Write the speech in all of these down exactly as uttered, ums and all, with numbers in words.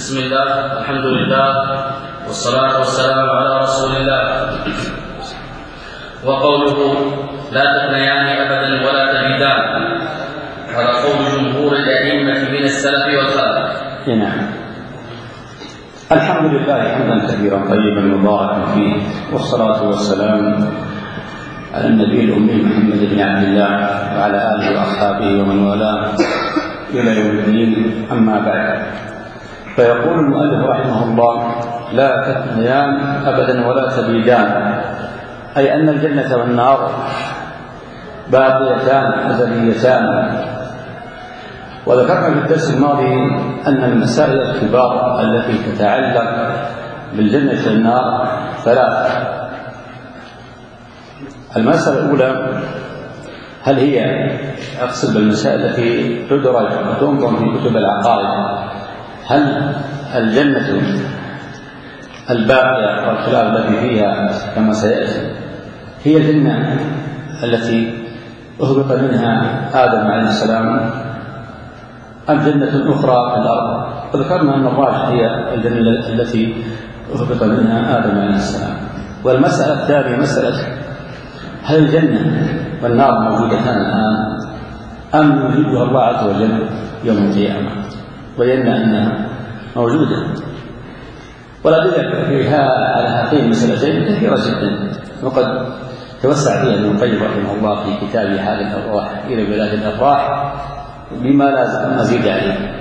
بسم الله، الحمد لله، والصلاة والسلام على رسول الله. وقوله لا تثنيان أبدا ولا تبيدان، هذا قول جمهور الأئمة من السلف والخلف. نعم. الحمد لله حمدا كثيرا طيبا مباركا فيه، والصلاة والسلام على النبي الأمي محمد بن عبد الله وعلى آله وأصحابه ومن والاه إلى يوم الدين. أما بعد، فيقول المؤلف رحمه الله: لا تثنيان أبدا ولا تبيدان، أي أن الجنة والنار باقيتان أزليتان. وذكرنا في الدرس الماضي أن المسائل الكبار التي تتعلق بالجنة والنار ثلاث. المسألة الأولى: هل هي أقصد بالمسائل التي تدرج وتنظم في كتب العقائد، هل الجنة الباقية والخلاف الذي فيها كما سيأتي هي الجنة التي أهبط منها آدم عليه السلام، أم جنة أخرى في الأرض؟ وذكرنا أن الراجح هي الجنة التي أهبط منها آدم عليه السلام. والمسألة الثانية مسألة: هل الجنة والنار موجودتان الآن أم يوجدها الله عز وجل يوم القيامة؟ بينا أنها موجودة. والأدلة فيها على هاتين المسألتين كثيرة جدا، وقد توسع فيها ابن القيم رحمه الله في كتابه حال الأرواح إلى بلاد الأفراح بما لا مزيد عليه.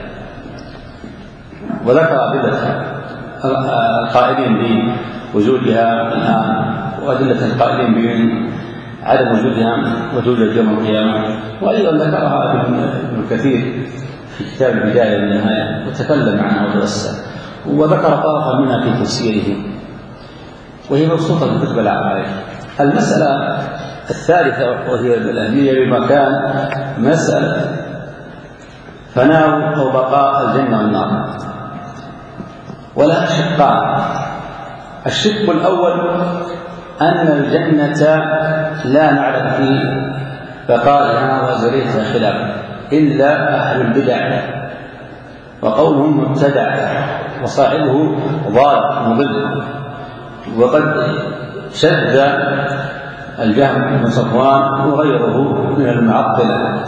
وذكر أدلة القائلين بوجودها الآن، وأدلة القائلين بعدم وجودها وتوجد يوم القيامة. وأيضا ذكرها ابن كثير في كتاب البداية والنهاية وتكلم عنها وتوسع، وذكر طرفا منها في تفسيره، وهي مبسوطة في كتب العقائد. المسألة الثالثة وهي الأهمية بمكان، مسألة فناء أو بقاء الجنة والنار، ولها شقان. الشق الأول أن الجنة لا نعلم في بقائها وزريتها خلاف إلا أهل البدع، وقولهم مبتدع وصاحبه ضال مضل. وقد شد الجهم بن صفوان وغيره من المعطلة،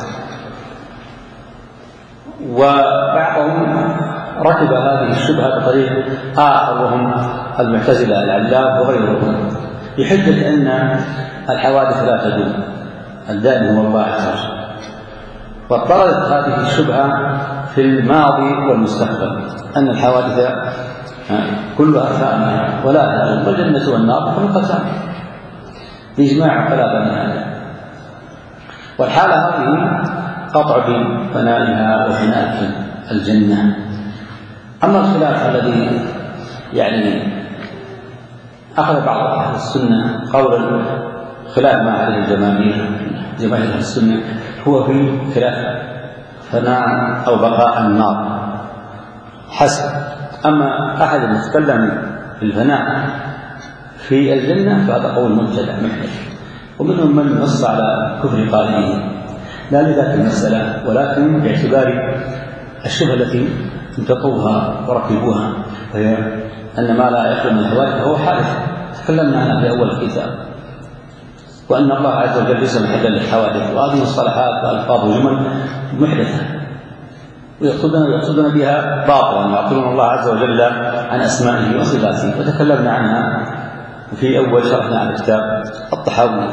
وبعضهم ركب هذه الشبهة بطريق آخر وهم المعتزلة العلاب وغيرهم، بحجة أن الحوادث لا تدوم، الدائم هو الله عز وجل. واضطردت هذه الشبهة في الماضي والمستقبل أن الحوادث كلها فانية ولا تدوم، والجنة والنار خلقتان بإجماع فلا بني آدم. والحالة هذه قطع بفنائها وفناء الجنة. أما الخلاف الذي يعني أخذ بعض أهل السنة قول خلاف ما عليه الجماهير جماهير أهل السنة هو في خلاف فناء أو بقاء النار حسب. أما أحد يتكلم في الفناء في الجنة فهذا قول مبتدع محدث، ومنهم من نص على كفر قائله، لا لذات المسألة ولكن باعتبار الشبهة التي انتقوها وركبوها، وهي أن ما لا يخلو من الحوادث فهو حادث، تكلمنا عنها في أول الكتاب، وأن الله عز وجل ليس محلا للحوادث. وهذه الصلاحات وألفاظ وجمل محدثة ويقصدون ويقصدون بها باطلا، يعطلون الله عز وجل عن أسمائه وصفاته، وتكلمنا عنها في أول شرحنا على كتاب الطحاوي.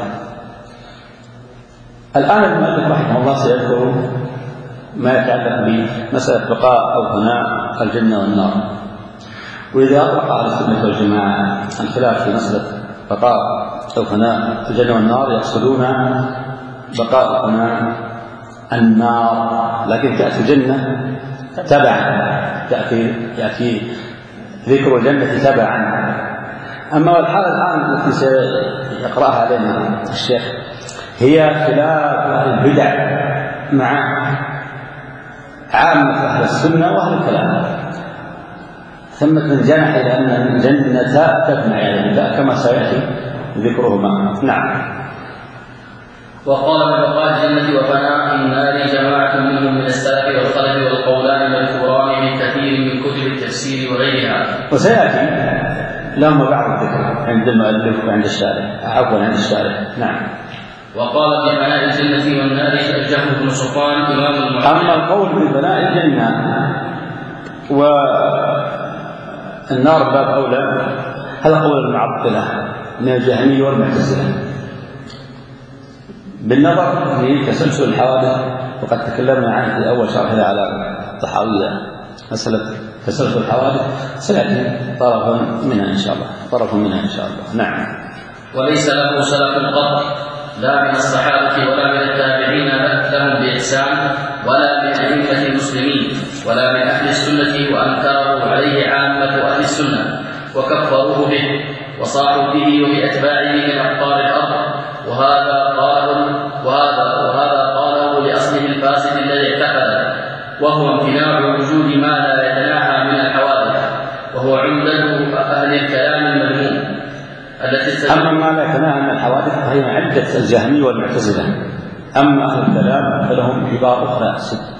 الآن المؤلف رحمه الله سيذكر ما يتعلق بمسألة بقاء أو فناء الجنة والنار. وإذا أطلق على السنة والجماعة الخلاف في مسألة بقاء أو فناء الجنة والنار يقصدون بقاء أو فناء النار، لكن تأتي الجنة تبعا، تأتي يأتي ذكر الجنة تبعا. أما الحالة الآن التي سيقرأها علينا الشيخ هي خلاف أهل البدع مع عامة أهل السنة وأهل الكلام. ثمة من جنح إلى أن الجنة تبنى على البدع كما سيأتي ذكرهما. نعم. وقال ببقاء الجنة وفناء النار جماعة منهم من السلف والخلف والقولان المذكوران في كثير من كتب التفسير وغيرها. وسيأتي لهم بعض الذكر عند المؤلف وعند الشارح، عفوا عند الشارح. نعم. وقال ببناء الجنة والنار الجهم بن صفوان إمام المعتزلة. أما القول ببناء الجنة والنار باب أولى، هذا قول المعطلة من الجهمية والمعتزلة بالنظر في تسلسل الحوادث، وقد تكلمنا عنه في أول شرح على الطحاوية مسألة تسلسل الحوادث، سيأتي طرف منها إن شاء الله طرف منها إن شاء الله. نعم. وليس له سلف قط لا من الصحابة ولا من التابعين لهم بإحسان ولا من أئمة المسلمين ولا من أهل السنة، وأنكره عليه عامة أهل السنة وكفروه به وصاروا به وبأتباعه من أقطار الأرض، وهذا قاله وهذا وهذا قاله لأصله الفاسد الذي اعتقده، وهو امتناع وجود ما لا يتناهى من الحوادث، وهو عمدة أهل الكلام المذموم. أما ما لا يتناهى من الحوادث فهي عدة الجهمية والمعتزلة. أما أهل الكلام فلهم عبارة أخرى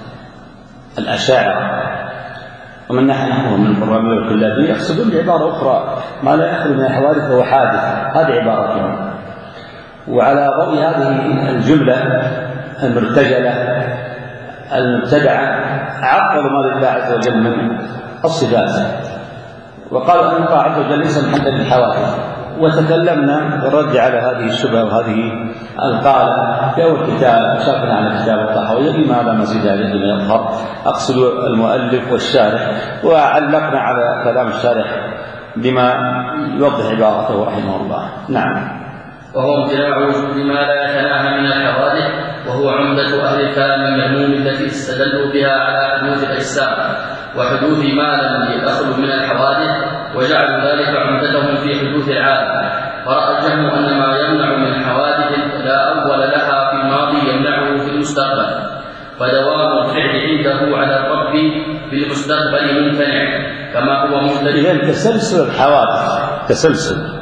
الأشاعرة، ومن نحن من القرآنية والكلابية يقصدون بعبارة أخرى ما لا يخلو من الحوادث فهو حادث، هذه عبارتهم. وعلى ضوء هذه الجملة المرتجلة المبتدعة عطلوا ما لله عز وجل من الصفات، وقالوا أن الله عز وجل ليس محددا للحوادث. وتكلمنا بالرد على هذه الشبهة وهذه القالة في أول كتاب، شرحنا على كتاب الطحاوية بما لا مزيد عليه بما يظهر، أقصد المؤلف والشارح، وعلقنا على كلام الشارح بما يوضح عبارته رحمه الله. نعم. وهو امتناع وجود ما لا يتناهى من الحوادث، وهو عمدة أهل الكلام المذموم التي استدلوا بها على حدوث الأجسام وحدوث ما لم يخلو من الحوادث، وجعلوا ذلك عمدتهم في حدوث العالم. فرأى الجهم أن ما يمنع من الحوادث لا أول لها في الماضي يمنعه في المستقبل، فدوام الفعل عنده على الرب في المستقبل ممتنع كما هو ممتنع. إذن تسلسل الحوادث تسلسل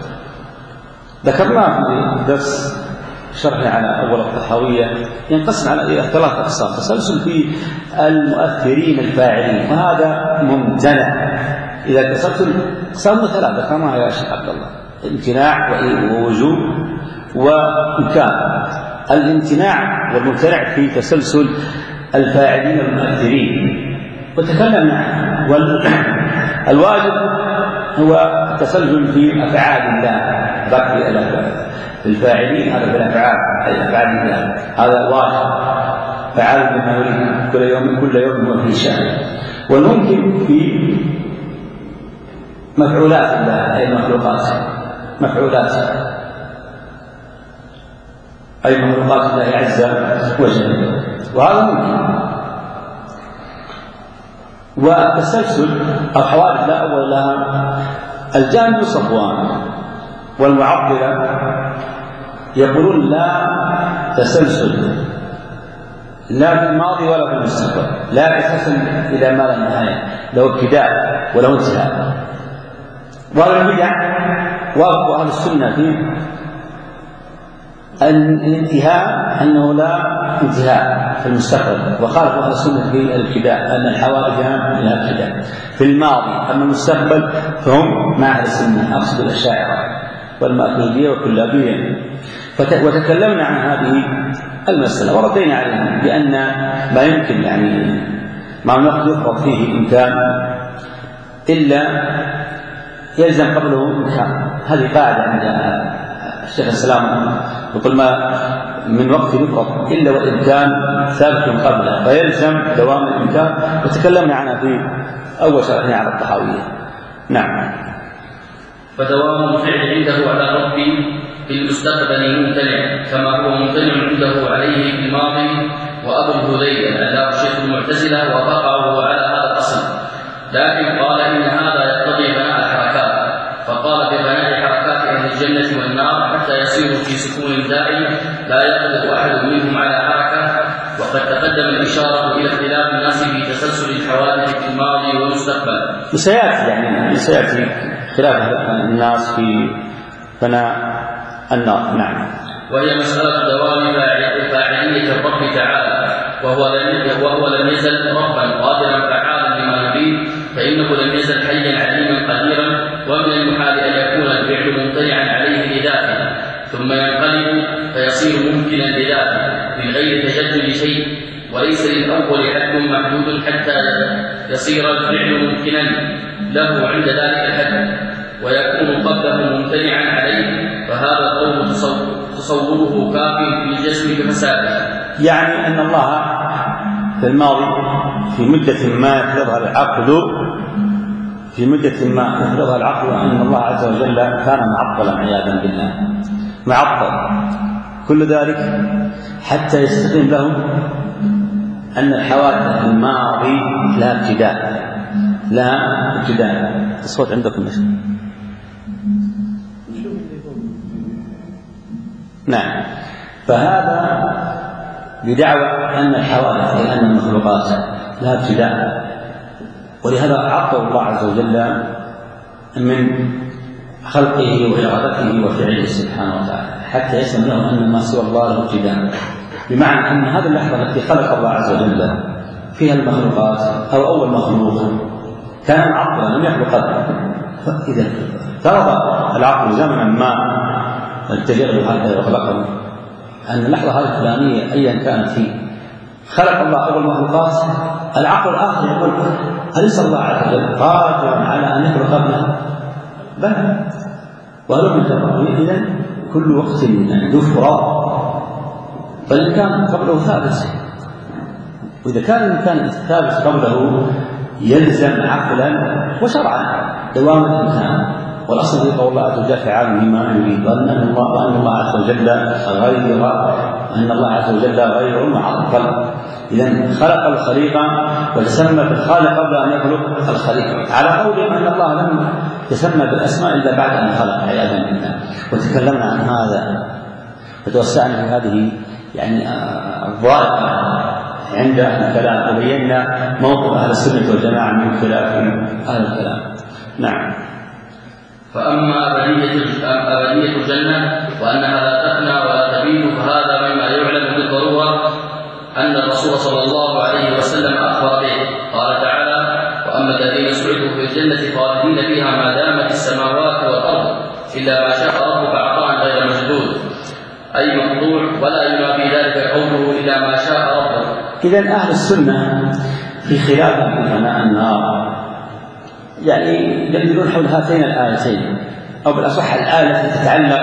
ذكرناه في درس شرحنا على أول الطحاوية ينقسم على ثلاث أقسام: تسلسل في المؤثرين الفاعلين، وهذا ممتنع. إذا تسلسل أقسام ثلاثة كما يا شيخ عبد الله: امتناع ووجوب وإمكان. الامتناع والممتنع في تسلسل الفاعلين المؤثرين وتكلمنا عنه. والواجب هو التسلسل في أفعال الله، بقي الفاعلين هذا بالأفعال أي أفعال الله، هذا واجب، فعال بما يريد كل يوم كل يوم هو في شأن. والممكن في مفعولات الله أي مخلوقات مفعولات أي مخلوقات الله عز وجل، وهذا ممكن. والتسلسل أو حوادث لا أول لها. الجانب صفوان والمعطلة يقولون لا تسلسل لا في الماضي ولا في المستقبل، لا تسلسل إلى ما لا نهاية، له ابتداء وله انتهاء. والبدع وافقوا أهل السنة في الانتهاء أنه لا انتهاء في المستقبل، وخالف أهل السنة في الابتداء أن الحوادث لها ابتداء في الماضي، أما المستقبل فهم مع أهل السنة، أقصد الأشاعرة والماتريدية والكلابية. وتكلمنا عن هذه المسألة وردينا عليها بأن ما يمكن يعني ما يفرض فيه إمكان إلا يلزم قبله إمكان. هذه قاعدة عند الشيخ السلام يقول: ما من وقت يفرض إلا والإمكان ثابت قبله فيلزم دوام الإمكان، وتكلمنا عنها في أول شرحنا على الطحاوية. نعم. فدوام الفعل عنده على الرب في المستقبل ممتنع كما هو ممتنع عنده عليه في الماضي. وأبو الهذيل على الشيخ المعتزلة وفقه على هذا الأصل، لكن قال إن هذا يقتضي بناء الحركات، فقال ببناء حركات أهل الجنة والنار حتى يسيروا في سكون دائم لا يقدر أحد منهم على حركة. وقد تقدم الإشارة إلى اختلاف الناس في تسلسل الحوادث في الماضي والمستقبل. وسيأتي يعني سيأتي خلاف الناس في بناء النار. نعم. وهي مسألة دوام فاعلية الرب تعالى، وهو لم وهو لم يزل ربا قادرا فعالا لما يريد ويصير ممكنا لذاته من غير تجدد شيء، وليس للأول حد محدود حتى يصير الفعل ممكنا له عند ذلك الحد ويكون قبله ممتنعا عليه، فهذا القول تصوره كاف في الجسم كفساده. يعني أن الله في الماضي في مدة ما يفرضها العقل في مدة ما يفرضها العقل أن الله عز وجل كان معطلا عياذا بالله، معطل كل ذلك حتى يستقيم له أن الحوادث الماضي لها ابتداء لها ابتداء الصوت عندكم مش؟ نعم. فهذا بدعوى أن الحوادث أي أن المخلوقات لها ابتداء، ولهذا عطل الله عز وجل من خلقه وإرادته وفعله سبحانه وتعالى حتى يسمى له أن ما سوى الله له ابتداء، بمعنى أن هذه اللحظة التي خلق الله عز وجل فيها المخلوقات أو أول مخلوق كان معطلا لم يخلق قبله، فإذا فرض العقل زمنا ما التجرب هكذا وخلقه أن اللحظة هذه الفلانية أيا كانت فيه خلق الله أول مخلوقات، العقل الآخر يقول أليس الله عز وجل قادرا على أن يخلق قبله؟ بلى، ولم يتبقى إذن كل وقت ذو فراغ، فالإمكان قبله ثابت، وإذا كان الإمكان الثابت قبله يلزم عقلا وشرعا دوام الإمكان، والأصل في قول الله عز وجل فعال بما يريد، وأن الله وأن الله عز وجل غير أن الله عز وجل غير معطل. إذن خلق الخليقة وتسمى بالخالق قبل أن يخلق الخليقة، على قول أن الله لم يسمى بالأسماء إلا بعد أن خلق عياذا بالله. وتكلمنا عن هذا وتوسعنا في هذه يعني الضائقة عند أهل الكلام، وبينا موقف أهل السنة والجماعة من خلاف أهل الكلام. نعم. فأما أبدية الجنة وأنها لا تفنى ولا تبيد فهذا مما يعلم بالضرورة أن الرسول صلى الله عليه وسلم أخبر به. قال تعالى: وأما الذين سعدوا في الجنة خالدين فيها ما دامت السماوات والأرض إلا ما شاء ربك عطاء غير مجدود، أي مقطوع، ولا ينافي ذلك قوله إلا ما شاء ربك. إذن أهل السنة في خلاف فناء النار يعني يدلون حول هاتين الآيتين، أو بالأصح الآية التي تتعلق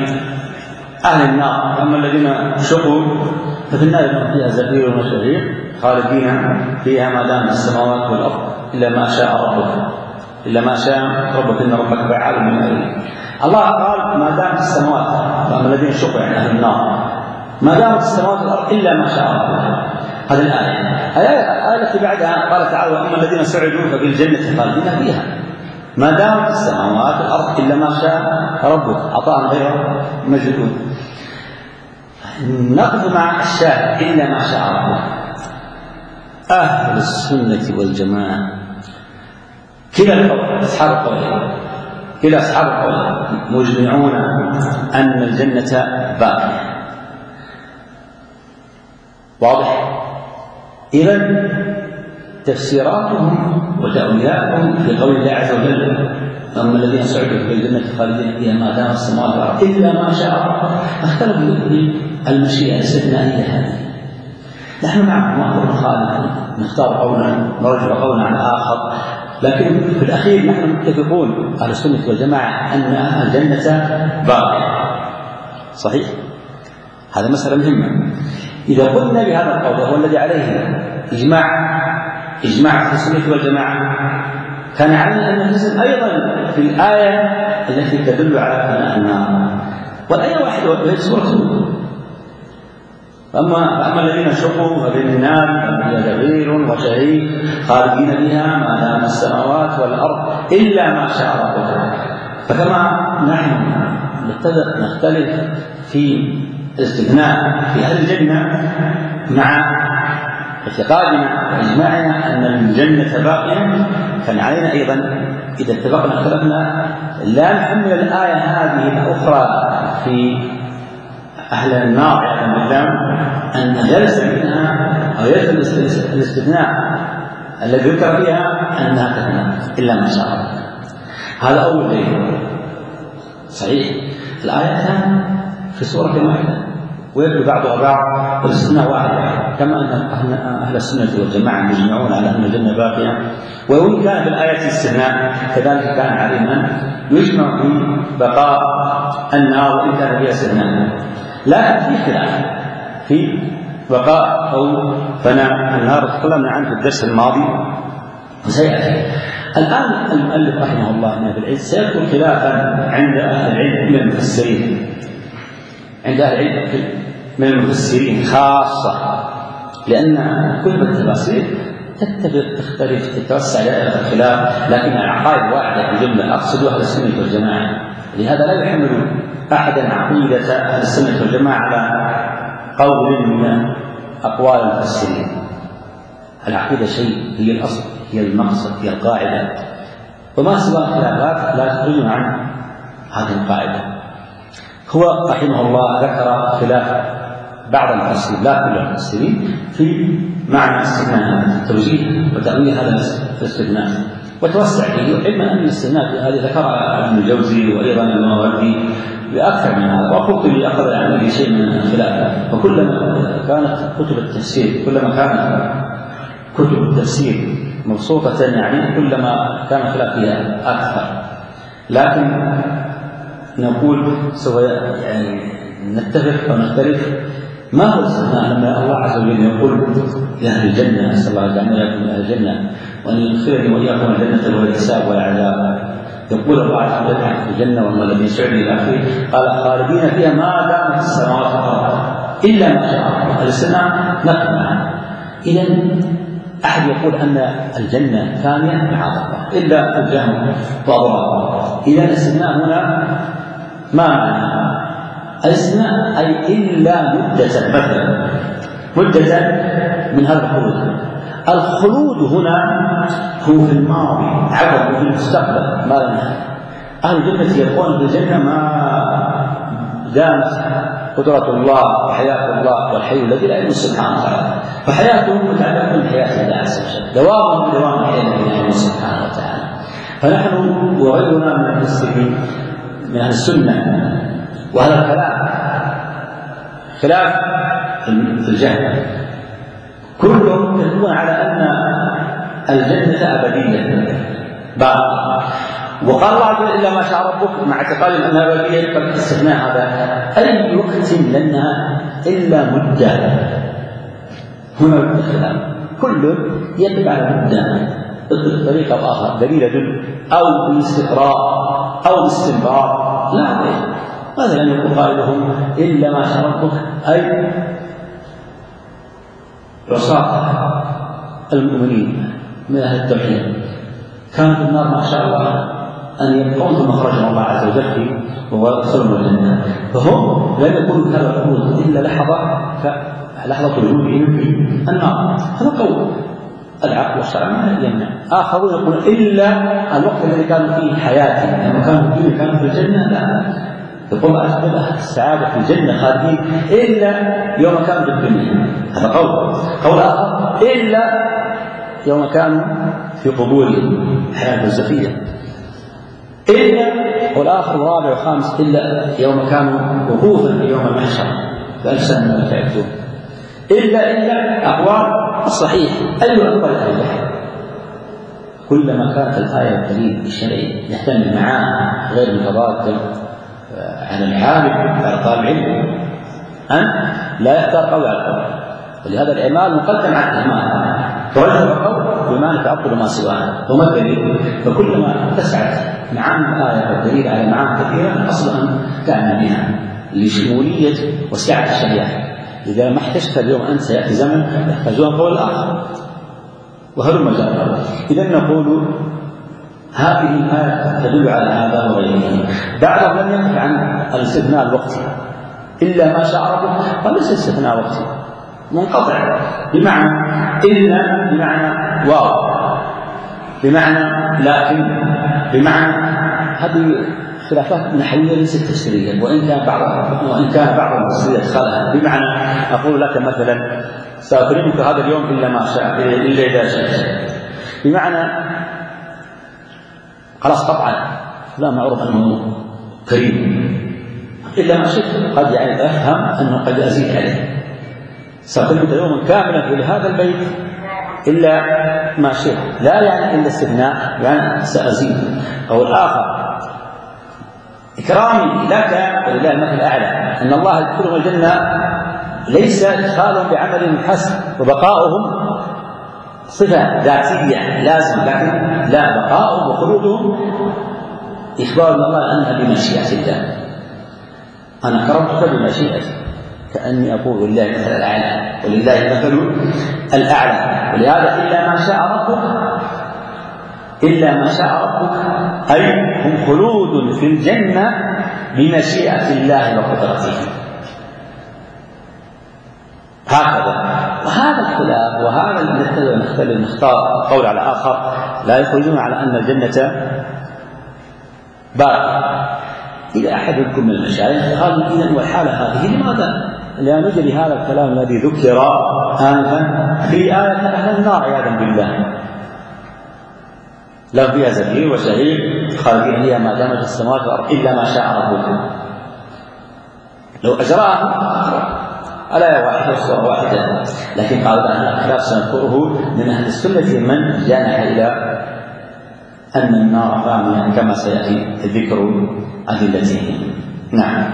بأهل النار. أما الذين شقوا ففي النار يكون فيها زفير وشهيق خالدين فيها ما دام السماوات والأرض إلا ما شاء ربك إلا ما شاء ربك إن ربك فعال لما يريد. الله قال ما دامت السماوات، فأما الذين شقوا يعني أهل النار ما دامت السماوات والأرض إلا ما شاء ربك. هذه الآية. الآية التي بعدها قال تعالى: وأما الذين سعدوا ففي الجنة خالدين فيها ما دامت السماوات والأرض إلا ما شاء ربك عطاء غير مجدود. نقف مع الشاهد إلا ما شاء ربك. أهل السنة والجماعة كلا القول أصحاب القول كلا أصحاب القول مجمعون أن الجنة باقية. واضح؟ إذن تفسيراتهم وتأويلاتهم في قول الله عز وجل: أما الذين سعدوا في الجنة خالدين فيها ما دام السماوات والأرض إلا ما شاء الله، اختلفوا في المشيئة الاستثنائية هذه. نحن معكم ما نخالف، نختار قولا نرجع قولا عن آخر، لكن في الأخير نحن متفقون على السنة والجماعة أن الجنة باقية. صحيح؟ هذا مسألة مهمة. إذا قلنا بهذا القول وهو الذي عليه إجماع إجماع في السنة والجماعة، كان علينا أن نلتزم أيضا في الآية التي تدل على فناء النار، والآية واحدة وهي سورة هود: أما أما الذين شقوا ففي النار فيها زفير وشهيق خالدين فيها ما دام السماوات والأرض إلا ما شاء ربك. فكما نحن نتفق نختلف في الاستثناء في أهل الجنة مع اعتقادنا وإجماعنا أن الجنة باقية، كان علينا أيضا إذا اتفقنا اختلفنا لا نحمل الآية هذه الأخرى في أهل النار يعني بالله أن يلزم منها أو يلزم الاستثناء الذي ذكر فيها أنها تثنى إلا ما شاء الله. هذا أول دليل. صحيح الآية في سورة واحدة ويبدو بعضها بعض والاستثناء واحد، كما أن أهل السنة والجماعة يجمعون على أن الجنة باقية. وإن كان في الآية استثناء كذلك كان علينا يجمع في بقاء النار وإن كان فيها استثناء، لكن في خلاف في بقاء أو فناء النار تكلمنا عنه في الدرس الماضي وسيأتي. الآن المؤلف رحمه الله هنا في العلم سيذكر خلافا عند أهل العلم من المفسرين، عند أهل العلم من المفسرين خاصة، لأن كتب التفاسير تتفق تختلف تتوسع دائرة الخلاف، لكن العقائد واحدة في الجملة، أقصد أهل السنة والجماعة. لهذا لا يحمل أحدا عقيدة أهل السنة والجماعة على قول من أقوال المفسرين. العقيدة شيء، هي الأصل، هي المقصد، هي القاعدة، وما سوى الخلافات لا تخرجنا عن هذه القاعدة. هو رحمه الله ذكر خلاف بعض المفسرين لا كل المفسرين في معنى استثناء التوجيه وتأويل هذا الاستثناء وتوسع فيه، علما أن الاستثناء هذه ذكرها ابن الجوزي وأيضا الماوردي بأكثر من هذا، وقلت أخذ يعني شيء من الخلاف. وكلما كانت كتب التفسير كلما كانت كتب التفسير مبسوطة يعني كلما كان الخلاف فيها أكثر. لكن نقول سوف يعني نتفق أو نختلف. ما هو الاستثناء لما الله عز وجل يقول لأهل الجنة أسأل الله أن يكون أهل الجنة وأن يدخلني وإياكم الجنة ولا حساب ولا عذاب؟ يقول الله عز وجل في الجنة وما الذي سعد إلى آخره، قال خالدين فيها ما دامت السماوات والأرض إلا ما شاء الله. الاستثناء نقل. إذا أحد يقول أن الجنة ثانية معاذ الله إلا الجهل وأضراره. إذا الاستثناء هنا ما معنى الاستثناء؟ أي إلا مدة مثلا مدة من هذا الخلود. الخلود هنا هو في الماضي عقب في المستقبل ما لنا. أهل الجنة يبقون في الجنة ما دامت قدرة الله وحياة الله والحي الذي لا يموت سبحانه وتعالى، فحياتهم متعلقة بحياة الله عز وجل، دوام بدوام حياة الله سبحانه وتعالى. فنحن وغيرنا من المسلمين من أهل السنة، وهذا الكلام خلاف في الجهل، كلهم يدلون على أن الجنة أبدية باقية. وقال الله عز وجل إلا ما شاء ربك مع اعتقاد أنها أبدية، فالاستثناء هذا أي وقت لنا إلا مدة. هنا الخلاف كل يقف على مدة بطريقة أو آخر، دليل يدل أو بالاستقراء أو باستنباط لا غير. مثلا يقول قائلهم إلا ما شاء ربك أي عصاة المؤمنين من أهل التوحيد كانوا في النار ما شاء الله أن يبقون ثم خرجهم الله عز وجل فيه ويدخلون الجنة، فهم لم يكونوا في هذا الخلود إلا لحظة لحظة وجودهم في النار. هذا قول العقل والشرع ما يمنع. آخرون يقول إلا الوقت الذي كانوا فيه حياتهم لما كانوا فيه كانوا في الجنة لا، يقول أهل السعادة في الجنة خالدين إلا يوم كانوا في الدنيا. هذا قول. قول آخر إلا يوم كانوا في قبورهم حياة برزخية، إلا والآخر الرابع والخامس إلا يوم كانوا وقوفا في يوم المحشر بألف سنة ما تعبدون. إلا إلا أقوال الصحيح أي أقوال أهل البحر. كلما كانت الآية الدليل الشرعي يحتمل معاه غير متضاد عن العالم على طالب العلم أن لا يختار قول على القول، ولهذا الإعمال مقدم على الإهمال، فرجل القول بما تعطل ما سواه. وما الدليل؟ فكلما اتسعت معاني الآية والدليل على معاني كثيرة الأصل أن تعمل بها لشمولية وسعة الشريعة. إذا ما احتجت اليوم أنت سيأتي زمن يحتاجون قول الآخر وهل مجال. إذا نقول هذه الآية تدل على هذا وغيره. بعضهم لم يقف عن الاستثناء الوقتي إلا ما شاء ربك، وليس استثناء وقتي منقطع بمعنى إلا بمعنى واو بمعنى لكن بمعنى. هذه خلافات نحوية ليست تفسيرية، وإن كان بعض وإن كان بعض المفسرين أدخلها بمعنى أقول لك مثلا سأكرمك هذا اليوم إلا ما شاء إلا إذا شئت، بمعنى خلاص قطعا لا معروف أنه كريم إلا ما شئت، قد يعني أفهم أنه قد أزيد عليه، سأقيم يوما كاملا في هذا البيت إلا ما شئت، لا يعني إلا استثناء يعني سأزيد. أو الآخر إكرامي لك ولله المثل الأعلى، أن الله يدخلهم الجنة ليس إدخالهم بعمل حسن وبقاؤهم صفة ذاتية لازم، لكن لا، بقاؤهم وخلودهم إخبار من الله أنها بمشيئة الله. أنا كرمتك بمشيئتي، كأني أقول لله المثل الأعلى ولله المثل الأعلى. ولهذا إلا ما شاء ربك، إلا ما شاء ربك أي هم خلود في الجنة بمشيئة الله وقدرته. هكذا. وهذا الخلاف وهذا الذي نختلف نختار قول على آخر لا يخرجون على أن الجنة باقية. إذا أحد يذكر من المشايخ قال إذن والحالة هذه لماذا لا نجري هذا الكلام الذي ذكر آنفا في آية أهل النار عياذا بالله، لو فيها زفير وشهيق خالدين فيها ما دامت السماوات والأرض إلا ما شاء ربكم. لو أجراها الآية واحدة والسورة واحدة، لكن قالوا أن الخلاف سنذكره من أهل السنة من جانح إلى أن النار ثانية كما سيأتي ذكر أدلته. نعم.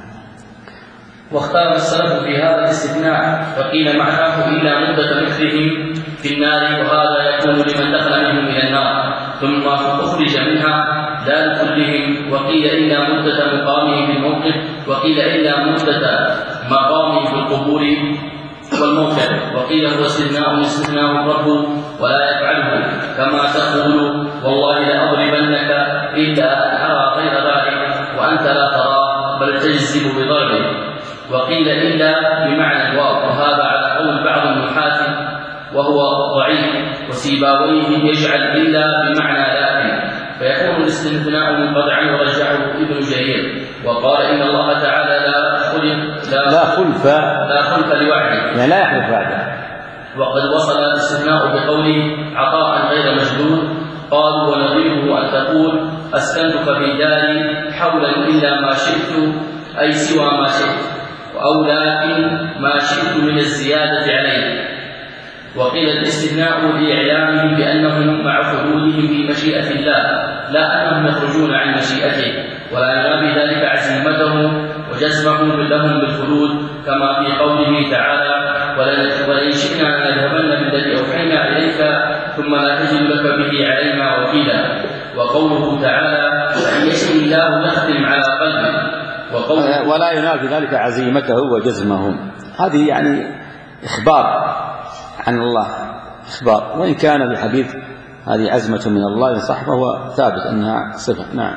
واختار السلف في هذا الاستثناء، فقيل معناه إلا مدة مكرهم في النار، وهذا يكون لمن دخل منهم إلى النار ثم أخرج منها لا لكلهم. وقيل إلا مدة مقامه في الموقف، وقيل إلا مدة مقامه في القبور والموقف. وقيل هو استثناء استثناء الرب ولا يفعله، كما تقول والله لأضربنك إلا أن أرى غير ذلك وأنت لا ترى بل تجزم بضربه. وقيل إلا بمعنى الواو، وهذا على قول بعض النحاة وهو ضعيف، وسيباويه يجعل إلا بمعنى لكن، فيكون الاستثناء منقطعا ورجعه ابن جرير. وقال إن الله تعالى لا خلف لا, لا خلف لا خلف لوعده، يعني لا يحلف وعده. وقد وصل الاستثناء بقوله عطاء غير مجدود. قالوا ونظيره أن تقول أسكنتك في داري حولا إلا ما شئت، أي سوى ما شئت، أو لكن ما شئت من الزيادة عليه. وقيل الاستثناء لإعلامهم بأنهم مع خلودهم في مشيئة الله، لا أنهم يخرجون عن مشيئته، ولا ينافي ذلك عزيمته وجزمه لهم بالخلود، كما في قوله تعالى ولئن شئنا لنذهبن بالذي أوحينا إليك ثم لا تجد لك به علينا وكيلا. وقوله تعالى فإن يشاء الله يختم على قلبه، ولا ينافي ذلك عزيمته وجزمه. هذه يعني إخبار عن الله، إخبار، وإن كان الحديث هذه عزمة من الله صح، فهو ثابت أنها صفة. نعم.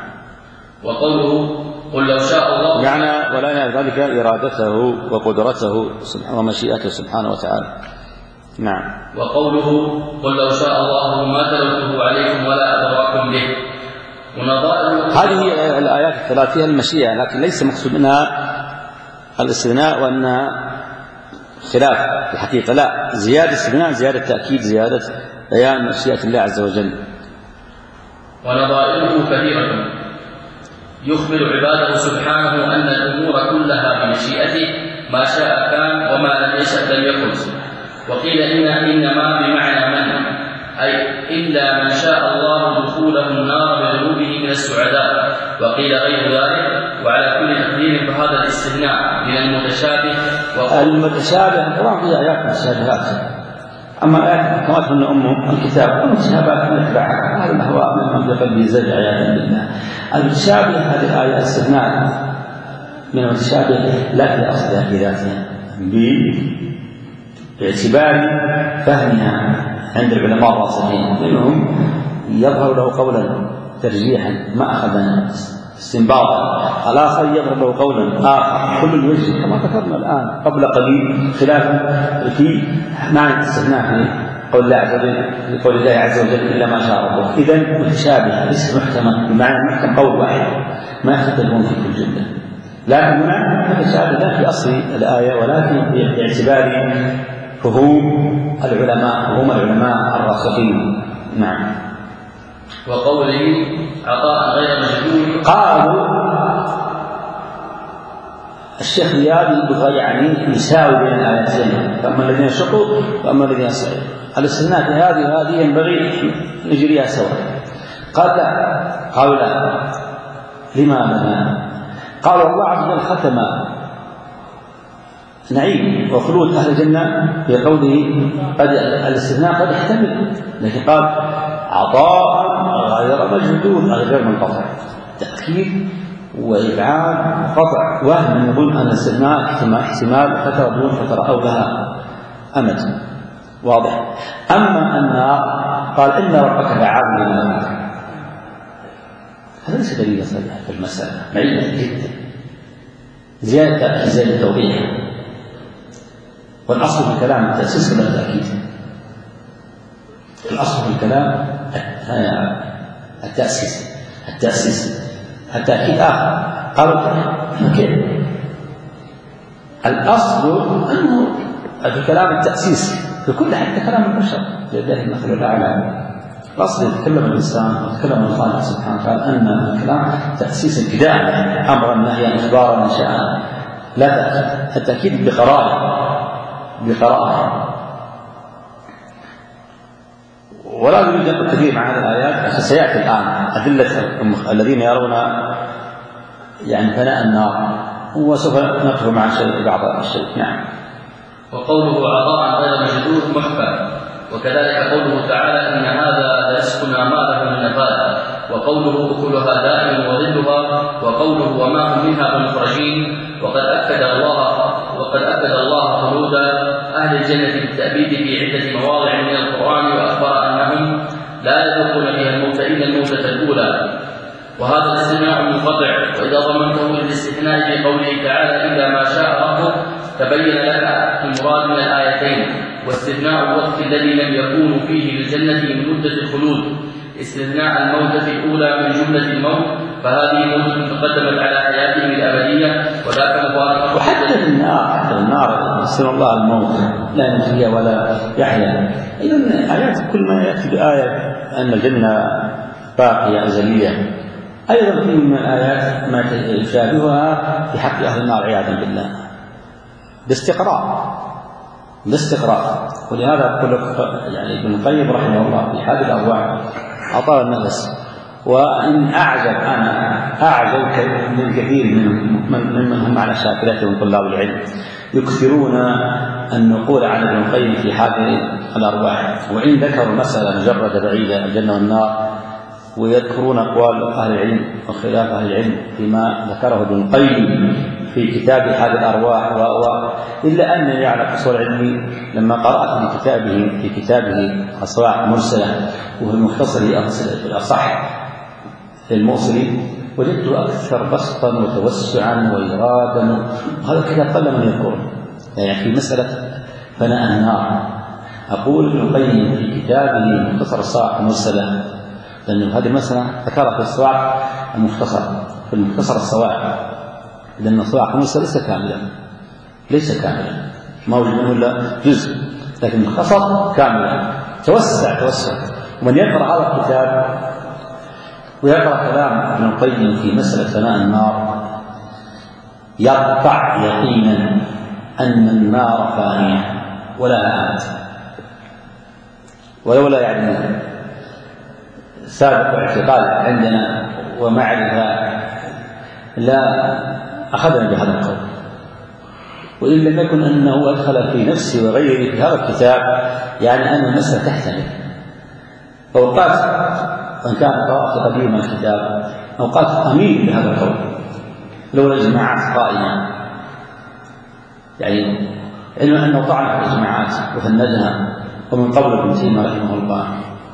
وقوله قل لو شاء الله يعني ولا ينافي ذلك إرادته وقدرته ومشيئته سبحانه وتعالى. نعم. وقوله قل لو شاء الله ما تلوته عليكم ولا أدراكم به. هذه الآيات الثلاثية المشيئة، لكن ليس مقصود منها الاستثناء وأنها خلاف الحقيقة، لا، زيادة استثناء، زيادة تأكيد، زيادة بيان مشيئة الله عز وجل. ونظائره كثيرة يخبر عباده سبحانه أن الأمور كلها بمشيئته، ما شاء كان وما لم يشأ لم يكن. وقيل إن إنما بمعنى من، أي إلا من شاء الله دخوله النار بذنوبه من السعداء. وقيل غير ذلك. وعلى كل تقدير فهذا الاستثناء من المتشابه. المتشابه القرآن فيه آيات متشابهات، أما الآيات كما تقول أم الكتاب المتشابهات نتبعها، هذا هو من أمر قلبي زجع عياذا بالله. المتشابه هذه الآية استثناء من المتشابه لا في أصلها في ذاتها، باعتبار فهمها عند العلماء الراسخين، منهم يظهر له قولا ترجيحا ما أخذ استنباطا، الآخر يظهر له قولا آخر، كل الوجه كما ذكرنا الآن قبل قليل خلافا في معنى الاستثناء في قول الله عز وجل، في قول الله عز وجل إلا ما شاء ربك. إذن متشابه ليس محكما، بمعنى محكم قول واحد ما يختلفون في كل جملة، لكن هنا متشابه لا في أصل الآية ولكن باعتبار فهوم العلماء، فهوم العلماء الراسخين. نعم. وقوله عطاء غير مجدود، قالوا الشيخ رياض يبغى يعني يساوي بين الآيتين، فأما الذين شقوا وأما الذين سعدوا. الاستثناء في هذه وهذه ينبغي نجريها سوا. قال قالوا لا، لماذا؟ قال الله عز وجل ختم نعيم وخلود أهل الجنة في قوله قد الاستثناء قد يحتمل، لكن قال عطاء غير مجدود غير منقطع، تأكيد وإبعاد وقطع، وهم أن يقول أن الاستثناء احتمال فترة دون فترة أو لها أمد واضح. أما النار قال إن ربك فعال لما يريد، هذا ليس دليلا صريحا في المسألة، بعيدة جدا، زيادة زيادة توضيح. والأصل في الكلام التأسيس ولا التأكيد؟ الأصل في الكلام التأسيس التأسيس التأكيد آخر. قالوا كيف؟ الأصل أنه في الكلام التأسيس في كل حتى كلام البشر، لله المثل الأعلى. الأصل يتكلم الإنسان ويتكلم الخالق سبحانه وتعالى أن الكلام تأسيس ابتداء، أمرا نهيا إخبارا إنشاء، لا تأكيد. التأكيد بقرائن بقراءة. ولا نريد أن نتكلم عن هذه الآيات، سيأتي الآن أدلة الذين يرون يعني فناء النار، وسوف نقف مع شيء بعض الشيء. نعم. وقوله عطاء غير مجدود محكم، وكذلك قوله تعالى إن هذا لرزقنا ما له من نفاد، وقوله أكلها دائم وظلها، وقوله وما هم منها بمخرجين. وقد أكد الله وقد أكد الله خلود أهل الجنة بالتأبيد في عدة مواضع من القرآن، وأخبر أنهم لا يذوقون فيها الموت إلا الموتة الأولى. وهذا الاستثناء منقطع، وإذا ضمنته للاستثناء في قوله تعالى إلا ما شاء ربك تبين لك المراد من الآيتين. واستثناء الوقت الذي لم يكونوا فيه للجنة من مدة الخلود استثناء الموتة الأولى من جملة الموت، فهذه موتة تقدمت على حياتهم الأبدية، وذاك مبارك. وحتى النار حتى النار يسر الله الموت لا يموت فيها ولا يحيا. إذن آيات كل ما يأتي بآية أن الجنة باقية أزلية، أيضا في من الآيات ما يشابهها في حق أهل النار عياذا بالله باستقراء باستقراء. ولهذا أقول يعني ابن القيم رحمه الله في حاد الأرواح أطال النفس، وإن أعجب أنا أعجب من كثير من هم على شاكلته من طلاب العلم يكثرون النقول عن ابن القيم في حاد الأرواح، وإن ذكروا مسألة مجرد بعيدة الجنة والنار ويذكرون أقوال أهل العلم وخلاف أهل العلم فيما ذكره ابن القيم في كتاب حاد الأرواح و... إلا أن يعني قصور علمي لما قرأت في كتابه في كتابه أصواع مرسلة وهو المختصر الأصح في الموصلي وجدته أكثر بسطا وتوسعا وإرادا، وهذا الكتاب قل من يذكره يعني في مسألة فناء النار. أقول ابن القيم في كتابه مختصر الصواع المرسلة، لأن هذه المسألة ذكرها في الصواع المختصر في المختصر الصواع، لأن الصواع المرسل ليس كاملا ليس كاملا ما وجد منه إلا جزء، لكن المختصر كاملا توسع توسع. ومن يقرأ هذا الكتاب ويقرأ كلام ابن القيم في مسألة فناء النار يقطع يقينا أن النار فانية ولا آت، ولولا يعني سابق اعتقاد عندنا ومعرفة لا أخذنا بهذا القول، وإن لم يكن أنه أدخل في نفسي وغيري في هذا الكتاب يعني أن المسألة تحتمل أوقات، وإن كان قراءة قديم الكتاب أوقات أميل بهذا القول لولا إجماعات قائمة، يعني علما أنه طعن في الإجماعات وفندها ومن قبل ابن تيمية رحمه الله،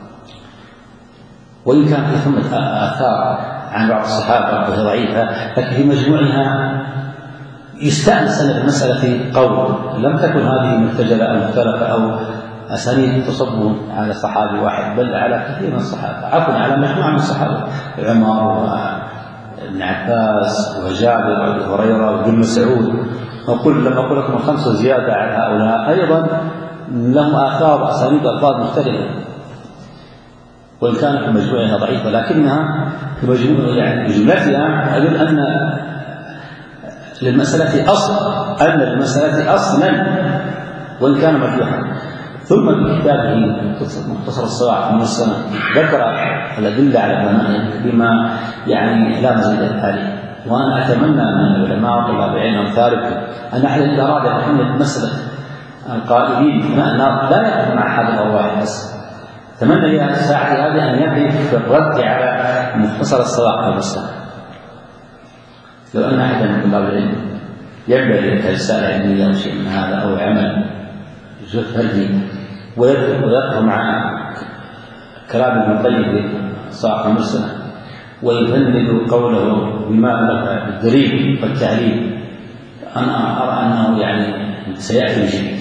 وإن كان في ثمة آثار عن بعض الصحابة وهي ضعيفة، لكن في مجموعها يستأنس أن المسألة قول لم تكن هذه مرتجلة أو مختلفة أو أسانيد تصب على صحابي واحد، بل على كثير من الصحابة، عفوا على مجموعة من الصحابة، عمر وابن عباس وجابر وابي هريرة وابن مسعود، وقل لما أقول لكم الخمسة زيادة على هؤلاء أيضا لهم آثار وأسانيد وألفاظ مختلفة، وإن كانت في مجموعها ضعيفة لكنها في مجموعها يعني بجملتها أدل أن للمسألة أصل أن للمسألة أصلا وإن كان مرجوحا. ثم في كتابه مختصر الصواعق من السنة ذكر الأدلة على بما يعني لا مزيد عليه. وأنا أتمنى من العلماء وطلاب العلم أمثالكم أن أحد إذا أراد أن يحمل مسألة القائلين لا يقف مع هذا الأرواح بس، أتمنى إلى الساعة هذه أن يبدأ في الرد على مختصر الصواعق من السنة. لو أن أحدا من طلاب العلم يبدأ رسالة علمية أو شيء من هذا أو عمل فردي ويقف مع كلام ابن القيم صاحب المسنة ويفند قوله بما لك بالدليل والتعليل، أنا أرى أنه يعني سيأتي بجديد.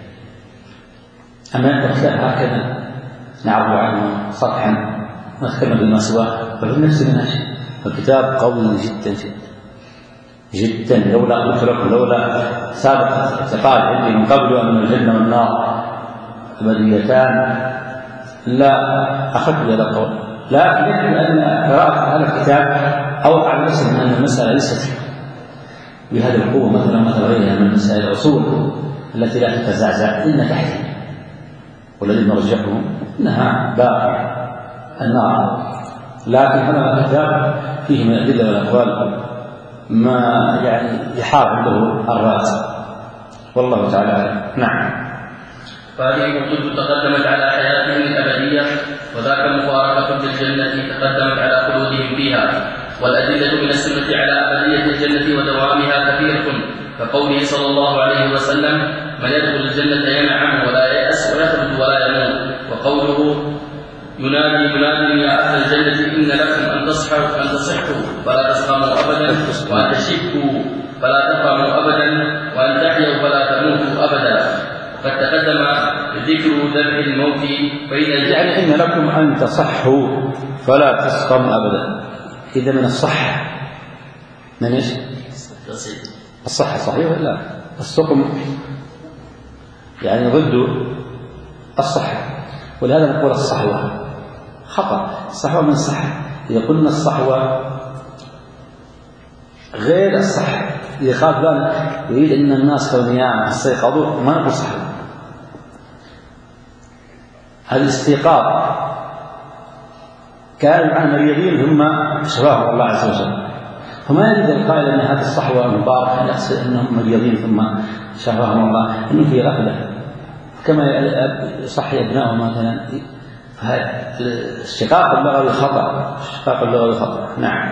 أما الكتاب هكذا نعرض عنه سطحا ونتكلم بما سواه ففي نفس المنهج. الكتاب قوي جدا جدا جدا، لولا قلت لكم لولا سابق اعتقاد عندي من قبل أن الجنة والنار أبديتان لا أخذت إلى القول، لكن يجب أن قراءة هذا الكتاب أوقع المسلم أن المسألة ليست بهذه القوة مثلا مثل غيرها من مسائل الأصول التي لا تتزعزع إن تحتها، والذي نرجحه إنها باقية النار. لكن هذا الكتاب فيه من الأدلة والأقوال ما يعني يحار عنده الرأس، والله تعالى أعلم. نعم. فهذه الكتب تقدمت على حياتهم الأبدية، وذاك مفارقة الجنة تقدمت على خلودهم فيها. والأدلة من السنة على أبدية الجنة ودوامها كثيرة، كقوله صلى الله عليه وسلم: من يدخل الجنة ينعم ولا يأس ويثبت ولا يموت. وقوله: ينادي مناد يا أهل الجنة إن لكم أن تصحوا أن تصحوا فلا تسقموا أبدا، وأن تشبوا فلا تفهموا أبدا، وأن تحيوا فلا تموتوا أبدا. وقد تقدم ذكر ذبح الموت بين الجنة، يعني إن لكم أن تصحوا فلا تسقموا أبدا. إذا من الصحة من إيش؟ الصحة صحيح ولا السقم يعني ضد الصحة، ولهذا نقول الصحوة خطأ. الصحوة من الصحة، إذا قلنا الصحوة غير الصحة، إذا خاف بان يريد أن الناس كونيان استيقظوا ما نقول صحوة. الاستيقاظ كان عن مريضين ثم شفاهم الله عز وجل، فما يريد القائل أن هذه الصحوة المباركة أنهم مريضين ثم شفاهم الله، إنه في غفلة كما يصحي أبنائهم مثلا. الاشتقاق اللغوي خطأ، الاشتقاق اللغوي خطأ. نعم.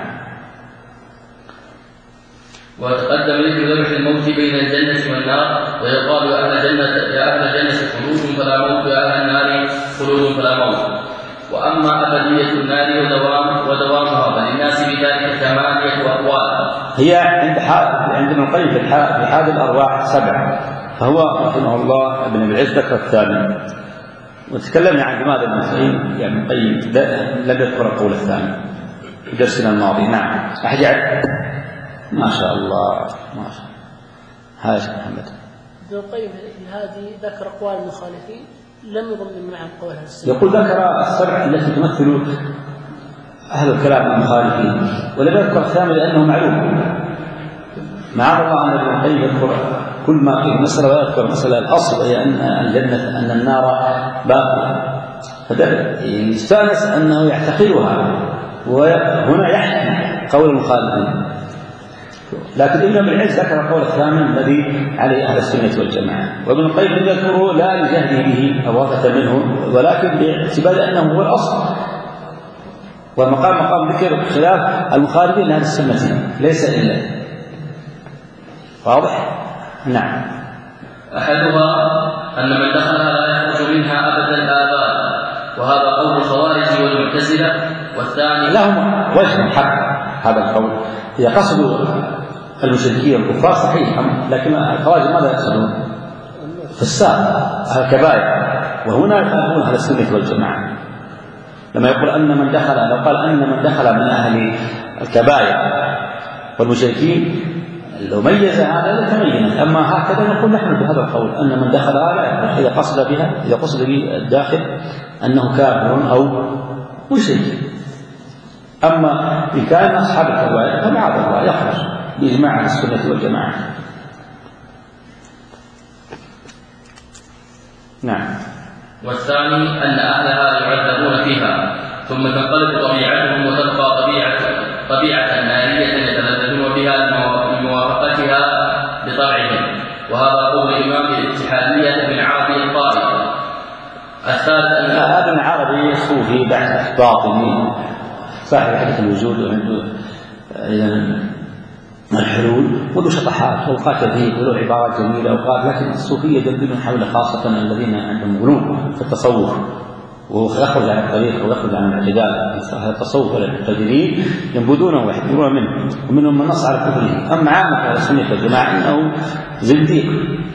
وتقدم ذكر ذبح الموت بين الجنة والنار، ويقال يا أهل الجنة يا أهل الجنة خلود فلا موت، ويا أهل النار خلود فلا موت. وأما أبدية النار ودوام ودوامها فللناس بذلك ثمانية أقوال. هي عند عند ابن القيم في حاد الأرواح سبع، فهو رحمه الله ابن العز ذكر الثامن. وتكلمنا عن لماذا ابن القيم يعني ابن القيم لم يذكر القول الثاني في درسنا الماضي. نعم. أحد يعرف؟ ما شاء الله ما شاء الله. هذا شيخ محمد. ابن القيم هذه ذكر أقوال المخالفين لم يضمن معهم قولها السنة. يقول ذكر السبع التي تمثل أهل الكلام المخالفين، ولم يذكر الثامن لأنه معلوم. معاذ الله أن ابن القيم يذكر كل ما فيه مسألة ويذكر مسألة الأصل وهي أن الجنة أن النار باقية، فيستانس أنه يعتقدها وهنا يحكي قول المخالفين. لكن ابن العز ذكر القول الثامن الذي عليه أهل السنة والجماعة، وابن القيم لم يذكره لا لجهله به أو رغبة منه، ولكن باعتبار أنه هو الأصل، والمقام مقام ذكر خلاف المخالفين لأهل السنة ليس إلا. واضح؟ نعم. أحدها أن من دخلها لا يخرج منها أبدا الآباد، وهذا قول الخوارج والمعتزلة. والثاني لهم وجه حق هذا القول، إذا قصدوا المشركين الكفار صحيح، لكن الخوارج ماذا يقصدون؟ فساد الكبائر، وهنا يقولون أهل السنة والجماعة لما يقول أن من دخل، لو قال أن من دخل من أهل الكبائر والمشركين لو ميز هذا لتميز. أما هكذا نقول نحن بهذا القول أن من دخل هذا إذا قصد بها إذا قصد به الداخل أنه كافر أو مشرك. أما إن كان أصحاب الكبائر فمعاذ الله يخرج بإجماع السنة والجماعة. نعم. والثاني أن أهلها يعذبون فيها ثم تنقلب طبيعتهم وتبقى طبيعة طبيعة نارية يتلذذون بها لموافقتها بطبعهم، وهذا قول الإمام الاتحادية بن عربي القائل. الثالث أن هذا العربي الصوفي بحث باطني صاحب حدث الوجود وعنده الحلول وله شطحات أوقات فيه وله عبارات جميلة أوقات، لكن الصوفية يدندنون حول خاصة الذين عندهم غلو في التصوف ويخرج عن الطريق ويخرج عن الاعتدال. التصوف والمعتدلين ينبذونه ويحذرون منه، ومنهم من نص على كفره. أما عامة أهل السنة والجماعة إنه زنديق.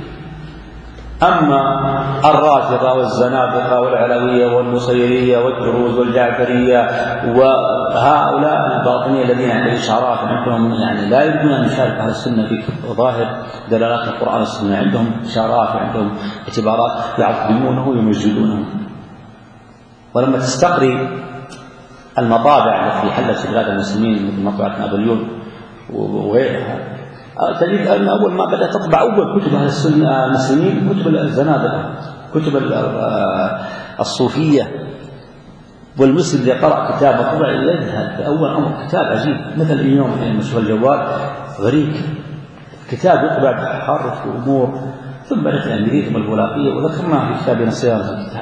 أما الرافضة والزنادقة والعلوية والنصيرية والدروز والجعفرية وهؤلاء الباطنية الذين عندهم إشارات عندهم يعني لا يريدون أن يشارك أهل السنة في ظاهر دلالات القرآن والسنة، عندهم إشارات وعندهم اعتبارات يعظمونه ويمجدونه. ولما تستقري المطابع التي حلت في بلاد المسلمين مثل مطبعة نابليون وغيرها تجد أن أول ما بدأت تطبع أول كتب أهل السنة المسلمين كتب الزنادقة، كتب الصوفية. والمسلم إذا قرأ كتاب مطبوع يذهل في أول أمر كتاب عجيب مثل اليوم مشهور الجوال غريب، كتاب يطبع بحرف وأمور ثم بدأت الأمريكا والبولاقية وذكرناها في كتابنا صيانة الكتاب.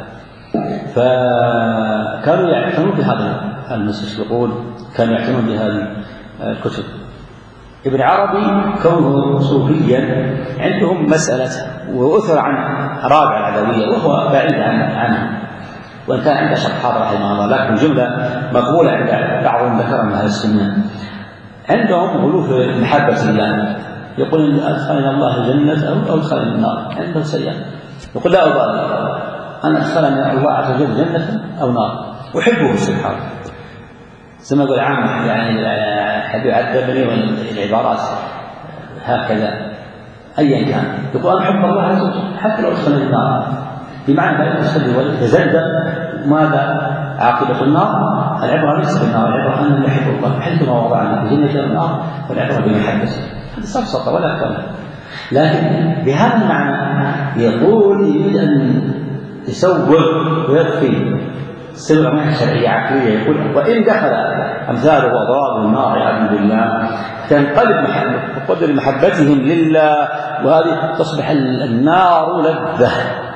فكانوا يعتنون بهذا المستشرقون، كانوا يعتنون بهذه الكتب. ابن عربي كونه صوفيا عندهم مسألة وأثر عن رابع العدوية وهو بعيد عن عنه، وإن كان عنده شطحات رحمه الله، لكن جملة مقبولة عند بعضهم ذكر من أهل السنة. عندهم غلو في محبة الله، يقول إن أدخلنا الله الجنة أو أدخلنا النار، عنده سيئة يقول لا أبالي أنا أدخلني الله عز وجل جنة أو نار أحبه سبحانه. ثم يقول عام يعني حد يعذبني والعبارات هكذا أيا كان، يقول أنا أحب الله عز وجل حتى لو أدخلني النار، بمعنى لا يستدل ولا يتزلزل. ماذا عاقبة النار؟ العبرة ليس بالنار، العبرة أن نحب الله حيثما وضعنا في جنة النار، والعبرة بمحبته. هذا سبسطة ولا أكثر. لكن بهذا المعنى يقول يريد أن يسوق ويخفي سبب ما شرعية عقلية، يقول وإن دخل أمثاله وأضراب النار يعبد بالله تنقلب بقدر محبتهم لله، وهذه تصبح النار لذة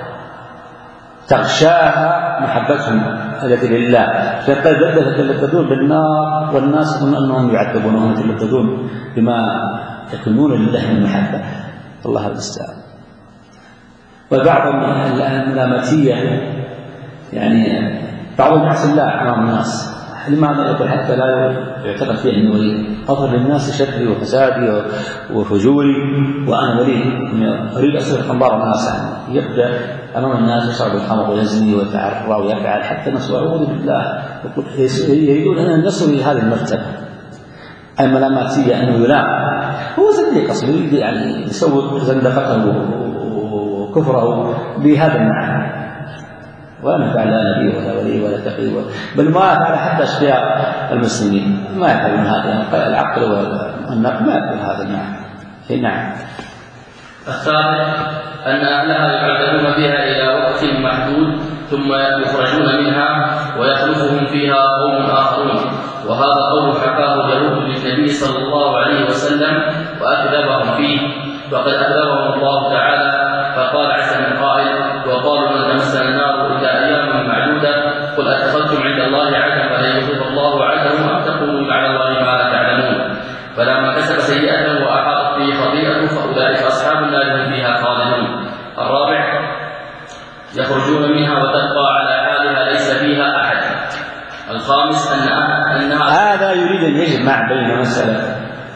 تغشاها محبتهم التي لله، تنقلب لذة يتلذذون بالنار والناس من أنهم يعذبون وهم يتلذذون بما يكونون لله من محبة. الله المستعان. وبعض الملامتية يعني بعضهم يعصي الله أمام الناس، لماذا؟ يقول حتى لا يعتقد فيه أنه ولي، أظهر للناس شري وفسادي وفجوري وأنا ولي، أريد أصير أنظار الناس عني. يبدأ أمام الناس يشرب الخمر ويزني ويتعرى ويفعل حتى نسوا أعوذ بالله. يريدون أن نصل إلى هذه المرتبة الملاماتية أنه يلام. هو زنديق أصلا يريد يعني يسوق زندقته وكفره بهذا المعنى، ولا يفعل لا نبي ولا ولي ولا تقي، بل ما يفعل حتى أشقياء المسلمين ما يفعلون هذا. العقل والنقل ما يفعل هذا المعنى. نعم. الثالث أن أهلها يعذبون بها إلى وقت محدود ثم يخرجون منها ويخلفهم فيها قوم آخرون، وهذا قول حكاه اليهود للنبي صلى الله عليه وسلم وأكذبهم فيه، وقد أكذبهم الله تعالى فقال عز من قائل وقالوا لن تمسنا النار إلا أياما معدودة قل أتخذتم عند الله عهدا فلن يخلف الله عهده أم تقولون على الله ما لا تعلمون. فلما كسب سيئة وأحاطت به خطيئته فأولئك أصحاب النار هم فيها خالدون. الرابع يخرجون منها وتبقى على حالها ليس فيها أحد. الخامس أن أنها هذا يريد أن يجمع بين مسألة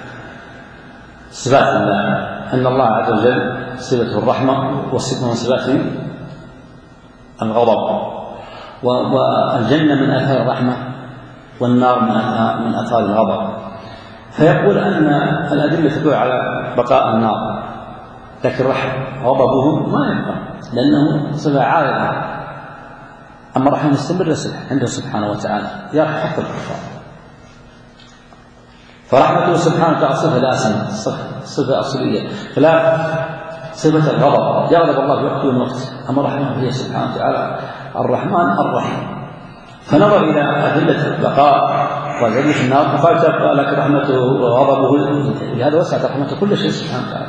صفات الله، أن الله عز وجل صفته الرحمة والصفة من صفاته الغضب، والجنة من آثار الرحمة والنار من آثار الغضب. فيقول أن الأدلة تدل على بقاء النار، لكن رحم غضبه ما يبقى لأنه صفة عارضة. أما الرحمة مستمرة عنده سبحانه وتعالى يرحم حتى الكفار. فرحمته سبحانه وتعالى صفة لازمة، صفة أصلية، خلاف صفة الغضب، يغضب الله في وقت وقت، أما رحمته هي سبحانه وتعالى الرحمن الرحيم. فنظر إلى أدلة البقاء وأدلة النار فقال تبقى لك رحمته وغضبه، لهذا وسعت رحمته كل شيء سبحانه وتعالى،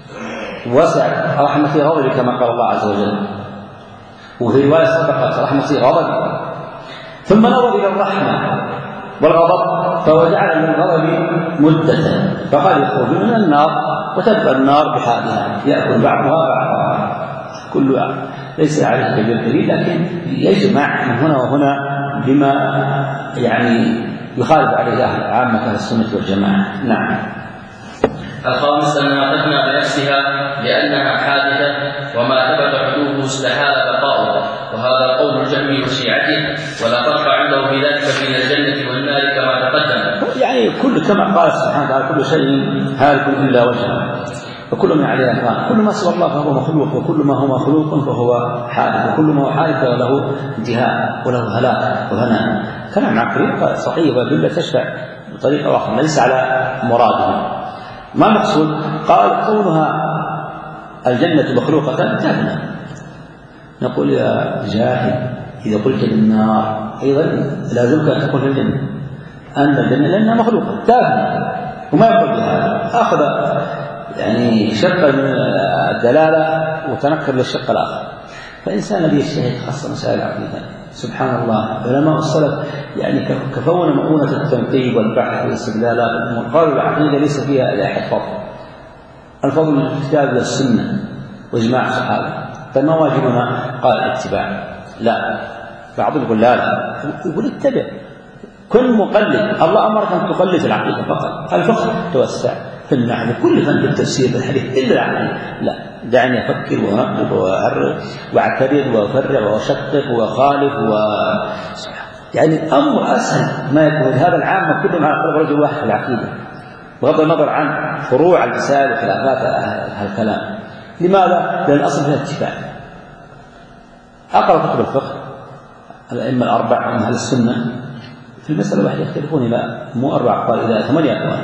وسع رحمتي غضبي كما قال الله عز وجل، وفي رواية سبقت رحمتي غضبي. ثم نظر إلى الرحمة والغضب فوجعل للغضب مدة، فقال يخرج من النار وتبقى النار بحالها يأكل بعضها بعضها، كل ليس عليه كبير كبير، لكن يجمع من هنا وهنا بما يعني يخالف عليه عامة أهل السنة والجماعة. نعم. الخامس أنها تفنى بنفسها لأنها حادثة، وما ثبت حدوثه استحال بقاؤه، وهذا قول الجهمي وشيعته، ولا فرق عنده في ذلك بين الجنة والنار كما تقدم. يعني كل كما قال سبحانه وتعالى كل شيء هالك إلا وجهه، وكل ما عليه فان، كل ما سوى الله فهو مخلوق، وكل ما هو مخلوق فهو حادث، وكل ما هو حادث فله انتهاء وله هلاك وهناء. كلام عقلي صحيح وأدلة تشفع بطريقة أخرى ليس على مراده. ما المقصود؟ قال كونها الجنة مخلوقة تفنى. نقول يا جاهل إذا قلت للنار أيضا لازمك أن تقول الجنة أن الجنة لأنها مخلوقة تفنى، وما يقول بهذا، أخذ يعني شق من الدلالة وتنكر للشق الآخر. فإنسان الذي يجتهد خاصة مسائل العقيدة سبحان الله، علماء السلف يعني كفون مؤونة التنقيب والبحث والاستدلالات، قالوا العقيدة ليس فيها إلا أحد فضل، الفضل من الكتاب والسنة وإجماع الصحابة، فما واجبنا؟ قال الاتباع. لا، بعضهم يقول لا لا، يقول اتبع، كن مقلد، الله أمرك أن تقلد العقيدة فقط، الفقه توسع في النحو كل فن بالتفسير بالحديث إلا العقيدة، لا، دعني أفكر وأنقب وأعرف وأعترض وأفرع وأشقق وأخالف و... يعني أمر أسهل ما يكون. هذا العامة كلهم على قلب رجل واحد في العقيدة بغض النظر عن فروع المسائل وخلافات هالكلام. لماذا؟ لأن الأصل فيها اتباع. أقرأ كتب الفقه الأئمة الأربعة من أهل السنة في المسألة واحدة يختلفون إلى مو أربع أقوال إلى ثمانية أقوال،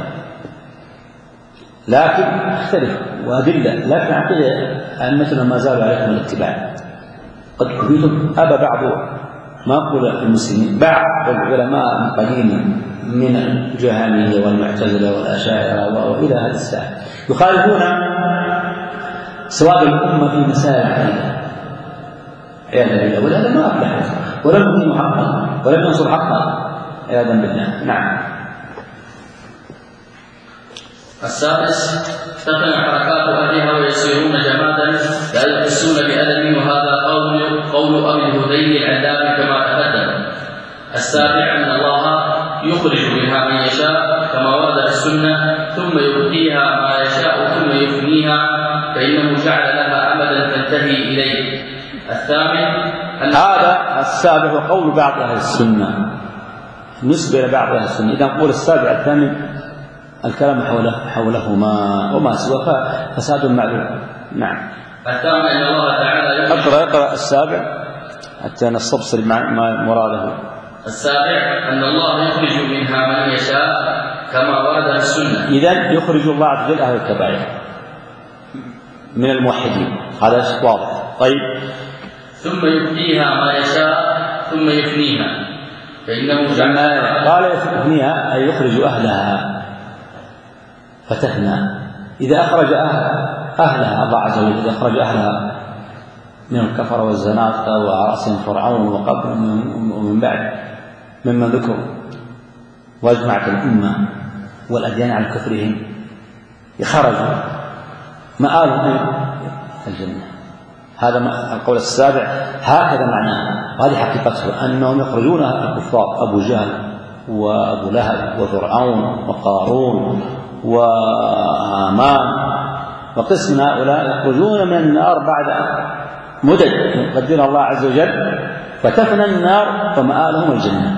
لكن اختلف وأدلة، لكن عقيدة أئمتنا ما زالوا عليكم الاتباع. قد كفيتم أبى بعض ما أقول المسلمين، بعض العلماء القديم من الجهمية والمعتزلة والأشاعرة وإلى هذا الساعة يخالفون سواد الأمة في مسائل العقيدة عياذا بالله، ولهذا ما أفلح ولم يقيم حقا ولم ينصر حقا عياذا بالله. نعم. السادس تقنع حركات أهلها ويسيرون جمادا لا يحسون بألم، وهذا قول قول أبي الهذيل العلامي كما تقدم. السابع أن الله يخرج منها من يشاء كما ورد في السنة، ثم يبقيها ما يشاء ثم يفنيها، فإنه جعل لها أمدا تنتهي إليه. الثامن هذا السابع هو قول بعض أهل السنة، نسبة إلى بعض أهل السنة. إذا نقول السابع الثامن الكلام حوله حولهما وما سوى فساد معلوم. نعم. الثامن أن الله تعالى اقرأ اقرأ السابع حتى نستبصر ما مراده. السابع أن الله يخرج منها من يشاء كما ورد في السنة. إذن يخرج الله عز وجل أهل الكبائر من الموحدين، هذا واضح. طيب. ثم يبقيها ما يشاء ثم يفنيها، فإنه جعل قال يفنيها أي يخرج أهلها فتفنى. إذا أخرج أهلها الله عز وجل، إذا أخرج أهلها من الكفر والزنادقة ورأسهم فرعون وقبل ومن بعد ممن ذكروا واجمعت الأمة والأديان على كفرهم، يخرجوا مآلهم الجنة. هذا القول السابع هكذا معناه، وهذه حقيقته أنهم يخرجون الكفار أبو جهل وأبو لهب وفرعون وقارون وهامان وقسم هؤلاء يخرجون من النار بعد مدد يقدر الله عز وجل، فتفنى النار ومآلهم الجنة،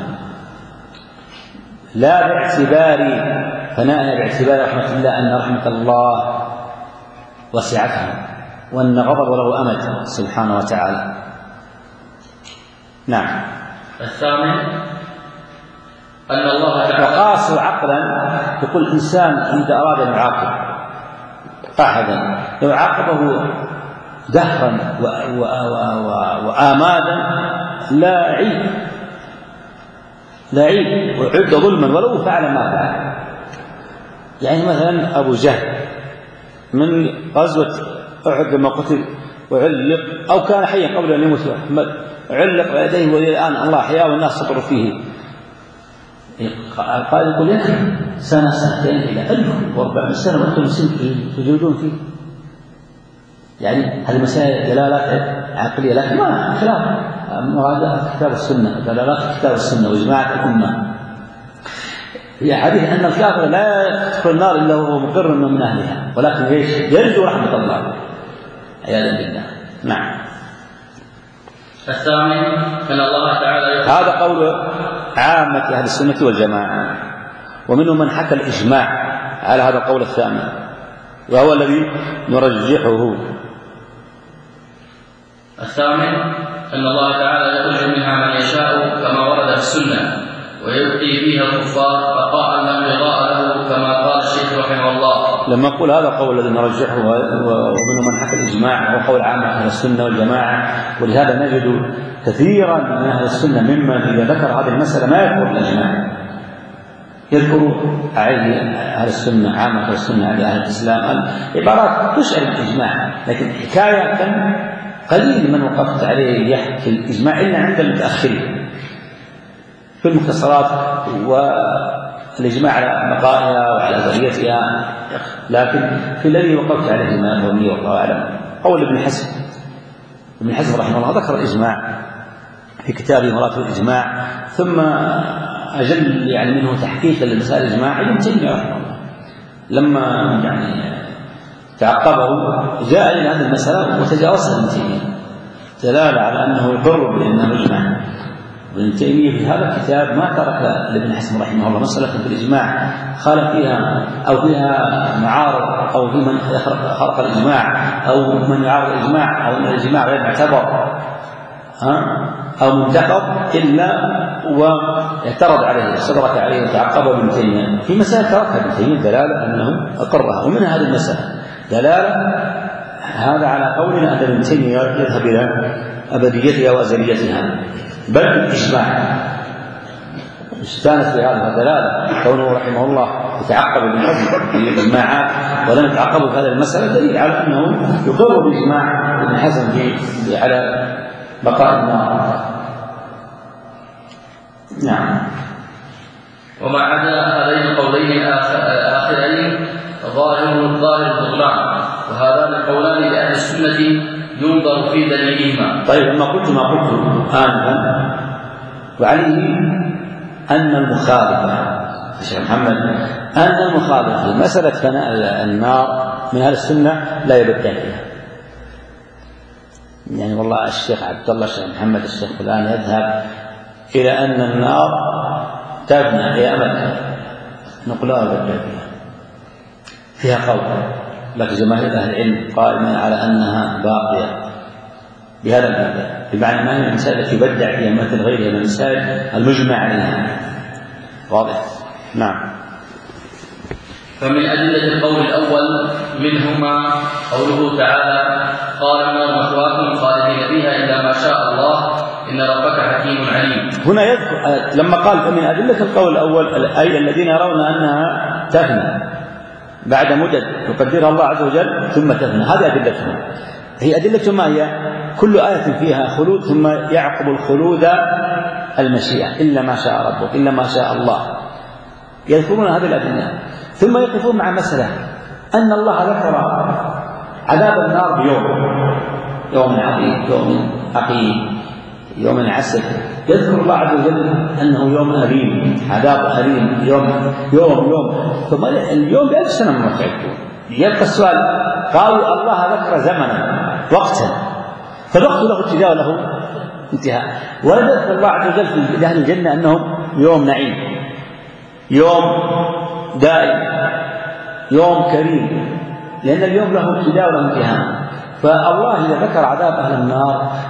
لا باعتبار فناء باعتبار رحمة الله أن رحمة الله وسعتها وأن غضب له أمد سبحانه وتعالى. نعم. الثامن أن الله تعالى وقاسوا عقلا، يقول الإنسان إذا أراد أن يعاقب أحدا لو عاقبه دهرا وآمادا لا عيب لا عيب وعد ظلما ولو فعل ما فعل. يعني مثلا أبو جهل من غزوة أحد لما قتل وعلق أو كان حيا قبل أن يموت علق يديه وإلى الآن الله أحياه والناس صبروا فيه. قال يقول لك سنة سنتين إلى ألف وأربعمائة سنة وأنتم تجودون فيه. يعني هذه مسائل دلالات عقلية لكن ما خلاف مراد كتاب السنة، دلالات كتاب السنة وإجماع الأمة. في حديث أن الكافر لا يدخل النار إلا وهو مقر أنه من أهلها، ولكن ليش؟ يرجو رحمة الله عياذا بالله. نعم. الثامن أن الله تعالى هذا قول عامة أهل السنة والجماعة، ومنهم من حكى الإجماع على هذا القول الثامن وهو الذي نرجحه. الثامن أن الله تعالى يخرج منها من يشاء كما ورد في السنة ويبقي فيها الكفار بقاء لم يضاء له كما قال الشيخ رحمه الله. لما أقول هذا القول الذي نرجحه ومنهم من حكى الإجماع وهو قول عامة أهل السنة والجماعة، ولهذا نجد كثيرا من أهل السنة ممن إذا ذكر هذه المسألة ما يذكر الإجماع، يذكر عليه أهل السنة عامة أهل السنة على أهل الإسلام عبارات تشعر الإجماع، لكن حكاية قليل من وقفت عليه يحكي الإجماع إلا عند المتأخرين في المختصرات والإجماع على بقائها وعلى ذريتها، لكن في الذي وقفت عليه ما يظني والله أعلم قول ابن حزم. ابن حزم رحمه الله ذكر الإجماع في كتابه مراتب الإجماع، ثم أجل يعني منه تحقيقا لمسائل الإجماع ابن تيمية رحمه الله لما يعني تعقبه جاء إلى هذه المسألة وتجاوزها ابن تيمية دلالة على أنه يقر بأنه إجماع. ابن تيمية في هذا الكتاب ما ترك لابن حزم رحمه الله مسألة في الإجماع خالف فيها أو فيها معارض أو في من خرق الإجماع أو من يعارض الإجماع أو أن الإجماع غير معتبر أو منتقد إلا واعترض عليه استدرك عليه وتعقبه ابن تيمية في مسائل تركها ابن تيمية دلالة أنه أقرها. ومن هذه المسألة دلالة هذا على قولنا أن ابن تيمية يذهب إلى أبديتها وأزليتها بل الإجماع استانس في هذا دلالة كونه رحمه الله يتعقب بالإجماعات ولم يتعقبوا في هذه المسألة دليل على أنه يقر بالإجماع ابن حزم في على بقاء النار. نعم. وما عدا هذين القولين الآخرين ظاهر ظاهر البطلان، وهذان القولان لأهل السنة ينظر في دليلهما. طيب لما قلت ما قلت آنفا وعليه أن المخالفة الشيخ محمد أن المخالفة في مسألة فناء النار من أهل السنة لا يبدأ فيها. يعني والله الشيخ عبد الله الشيخ محمد الشيخ فلان يذهب إلى أن النار تبنى في أمد، نقول لا يبدأ فيها فيها قول، لكن جماهير أهل العلم قائمة على أنها باقية بهذا المبدأ، بمعنى ما هي المسائل التي يبدع فيها مثل غيرها من المسائل المجمع عليها. واضح؟ نعم. فمن أدلة القول الأول منهما قوله تعالى قال النار مثواكم خالدين فيها إلا ما شاء الله إن ربك حكيم عليم. هنا يذكر لما قال فمن أدلة القول الأول أي الذين يرون أنها تفنى بعد مدد يقدرها الله عز وجل ثم تفنى، هذه أدلتهم. هي أدلتهم ما هي؟ كل آية فيها خلود ثم يعقب الخلود المشيئة إلا ما شاء ربك إلا ما شاء الله، يذكرون هذه الأدلة ثم يقفون مع مسألة أن الله ذكر عذاب النار بيوم يوم عظيم يوم عقيم يوم عسر، يذكر الله عز وجل أنه يوم أليم عذاب أليم يوم يوم يوم ثم اليوم بألف سنة من وقعته. يبقى السؤال قالوا الله ذكر زمنا وقتا فالوقت له ابتداء وله انتهاء، وذكر الله عز وجل في أهل الجنة أنهم يوم نعيم يوم دائم يوم كريم، لأن اليوم له ابتداء وله انتهاء. فالله إذا ذكر عذاب أهل النار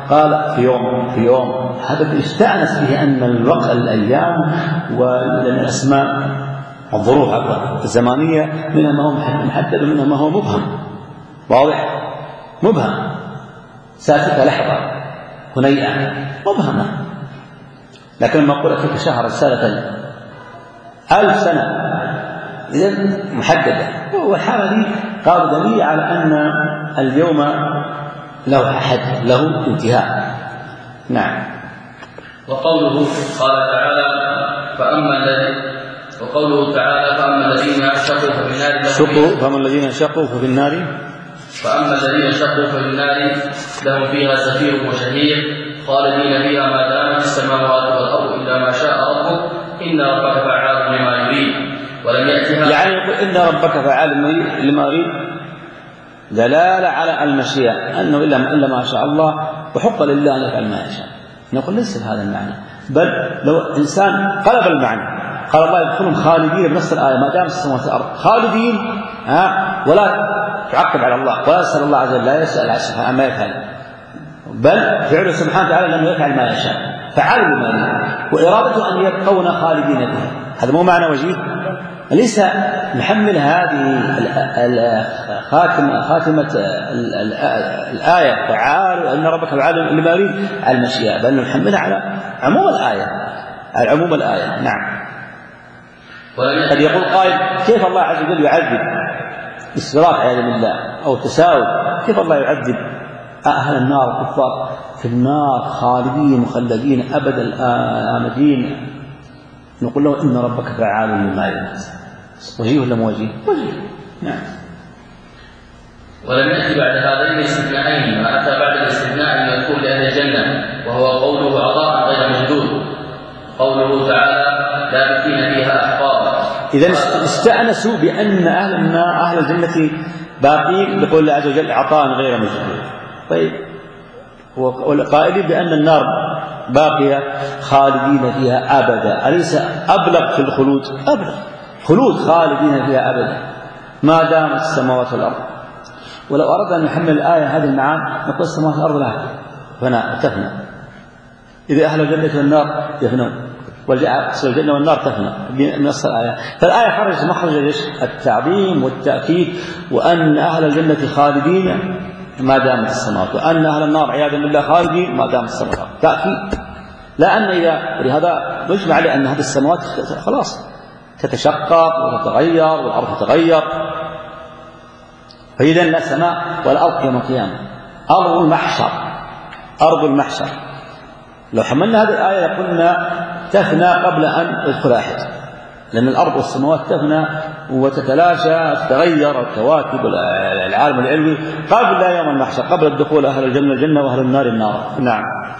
قال في يوم في يوم، هذا استأنس به أن الوقت الأيام والأسماء الظروف الزمانية منها ما هو محدد ومنها ما هو مبهم، واضح؟ مبهم، ساكتة لحظة هنيئة مبهمة. لكن لما أقول فيك شهر رسالة ألف سنة إذن محددة، والحالة دي قال دليل على أن اليوم له حد، له انتهاء. نعم. وقوله قال تعالى فأما الذي وقوله تعالى فأما الذين شقوا ففي النار شقوا فأما الذين شقوا ففي النار فأما الذين شقوا ففي النار لهم فيها زفير وشهيق خالدين فيها ما دامت السماوات والأرض إلا ما شاء ربك إن ربك فعال لما يريد ولم يأتها. يعني يقول إن ربك فعال لما يريد دلالة على المشيئة، أنه إلا إلا ما شاء الله وحق لله أن يفعل ما يشاء. نقول ليس بهذا المعنى، بل لو إنسان قلب المعنى قال الله يدخلهم خالدين بنص الآية ما دام السماوات والأرض خالدين، ها ولا تعقب على الله ولا يسأل الله عز وجل، لا يسأل عما يفعل، بل فعله سبحانه وتعالى لأنه يفعل ما يشاء فعال لما يريد، وإرادته أن يبقون خالدين فيها. هذا مو معنى وجيه، ليس نحمل هذه خاتمة خاتمة الآية فعال أن ربك فعال لما يريد على المشيئة، بل نحملها على عموم الآية، على عموم الآية. نعم. قد يقول قائل كيف الله عز وجل يعذب إسراف عياذا بالله أو تساؤل، كيف الله يعذب أهل النار الكفار في النار خالدين مخلدين أبد الآمدين؟ نقول له إن ربك فعال لما يريد. وجيه ولا مو وجيه؟ وجيه. نعم. ولم يأتي بعد هذين الاستثناءين ما أتى بعد الاستثناء من يكون لأهل الجنة، وهو قوله عطاء غير مجدود، قوله تعالى لابثين فيها أحقابا. إذن استأنسوا بأن أهل النار أهل الجنة باقين بقول الله عز وجل عطاء غير مجدود. طيب والقائلين بأن النار باقية خالدين فيها أبدا، أليس أبلغ في الخلود؟ أبلغ خلود خالدين فيها أبدا ما دام السماوات والأرض. ولو أراد أن يحمل الآية هذه المعاني نقول السماوات والأرض لها فناء تفنى، إذا أهل الجنة والنار يفنون والجنة والنار تفنى بنص الآية. فالآية خرجت مخرج التعظيم والتأكيد، وأن أهل الجنة خالدين ما دامت السماوات، وأن أهل النار عياذا بالله خالدين ما دامت السماوات. تأكيد، لا أن إذا لهذا نجمع على أن هذه السماوات خلاص تتشقق وتتغير والأرض تتغير، فإذا لا سماء ولا أرض يوم القيامة، أرض المحشر أرض المحشر. لو حملنا هذه الآية لقلنا تفنى قبل أن يدخل أحد، لأن الأرض والسماوات تفنى وتتلاشى تتغير الكواكب والعالم العلوي قبل يوم المحشر، قبل الدخول أهل الجنة الجنة وأهل النار النار. نعم.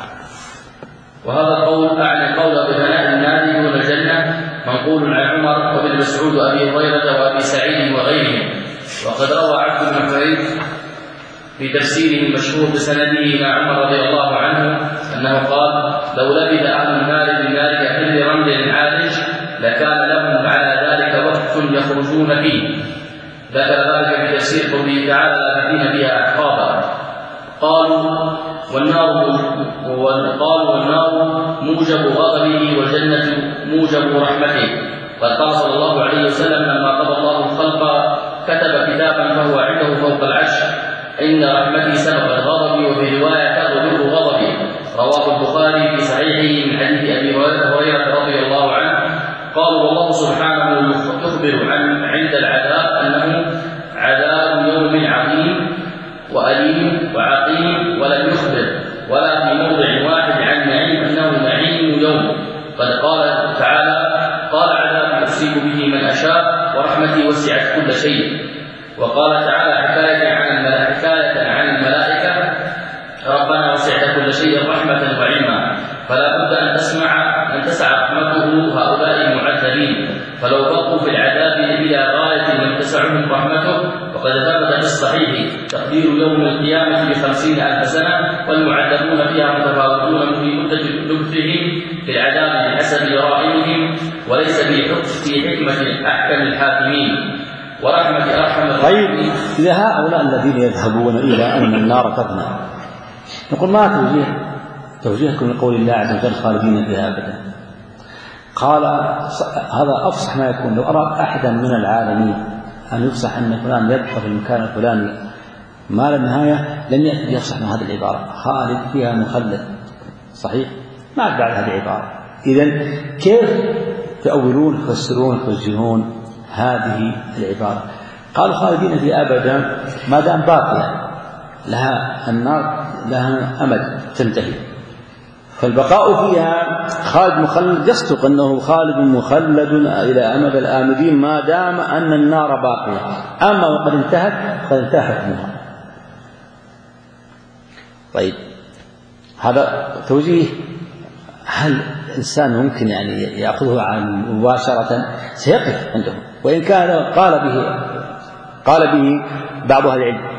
وهذا القول أعني قول بثناء النار دون الجنة منقول عن عمر وابن مسعود وأبي هريرة وأبي سعيد وغيرهم. وقد روى عبد بن حميد في تفسيره المشهور بسنده مع عمر رضي الله عنه أنه قال لو لبث أهل النار بالنار كحل رمل عالج لكان لهم على ذلك وقت يخرجون فيه. ذكر ذلك في تفسير قوله تعالى لابثين فيها أحقابا. قالوا والنار قالوا والنار موجب غضبه والجنة موجب رحمته. قد قال صلى الله عليه وسلم لما قضى الله الخلق كتب كتابا فهو عنده فوق العرش إن رحمتي سبقت غضبي، وفي رواية تغلب غضبي. رواه البخاري في صحيحه من حديث أبي هريرة رضي الله عنه. قالوا والله سبحانه يخبر عن عند العذاب أنه عذاب يوم عظيم وأليم وعقيم، ولم يخبر ولا في موضع واحد عن نعيم أنه نعيم يوم. قد قال تعالى قال عذابي أصيب به من أشاء ورحمتي وسعت كل شيء. وقال تعالى حكاية عن الملائكة عن الملائكة ربنا وسعت كل شيء رحمة وعلما، فلا بد أن تسمع أن تسع رحمته هؤلاء المعذبين، فلو بقوا في العذاب إلى غاية لم تسعهم رحمته. وقد ثبت في الصحيح تقدير يوم القيامة بخمسين ألف سنة، والمعذبون فيها متفاوتون في مدة لبثهم في العذاب بحسب جرائمهم، وليس في حكمة أحكم الحاكمين ورحمة أرحم الراحمين. طيب إذا هؤلاء الذين يذهبون إلى أن النار تفنى نقول ما توجيه توجيهكم لقول الله عز وجل خالدين فيها أبدا؟ قال هذا أفصح ما يكون. لو أراد أحدا من العالمين أن يفصح أن فلان يبقى في المكان الفلاني ما لا نهاية لم يأتي يفصح من هذه العبارة خالد فيها مخلد. صحيح؟ ما بعد هذه العبارة. إذن كيف تأولون تفسرون توجهون هذه العبارة؟ قال خالدين فيها أبدا ما دام باقية لها النار لها أمد تنتهي، فالبقاء فيها خالد مخلد يصدق أنه خالد مخلد إلى أمد الآمدين ما دام أن النار باقية. أما وقد انتهت فقد انتهى حكمها. طيب هذا توجيه هل الإنسان ممكن يعني يأخذه عن مباشرة؟ سيقف عنده، وإن كان قال به قال به بعض أهل العلم.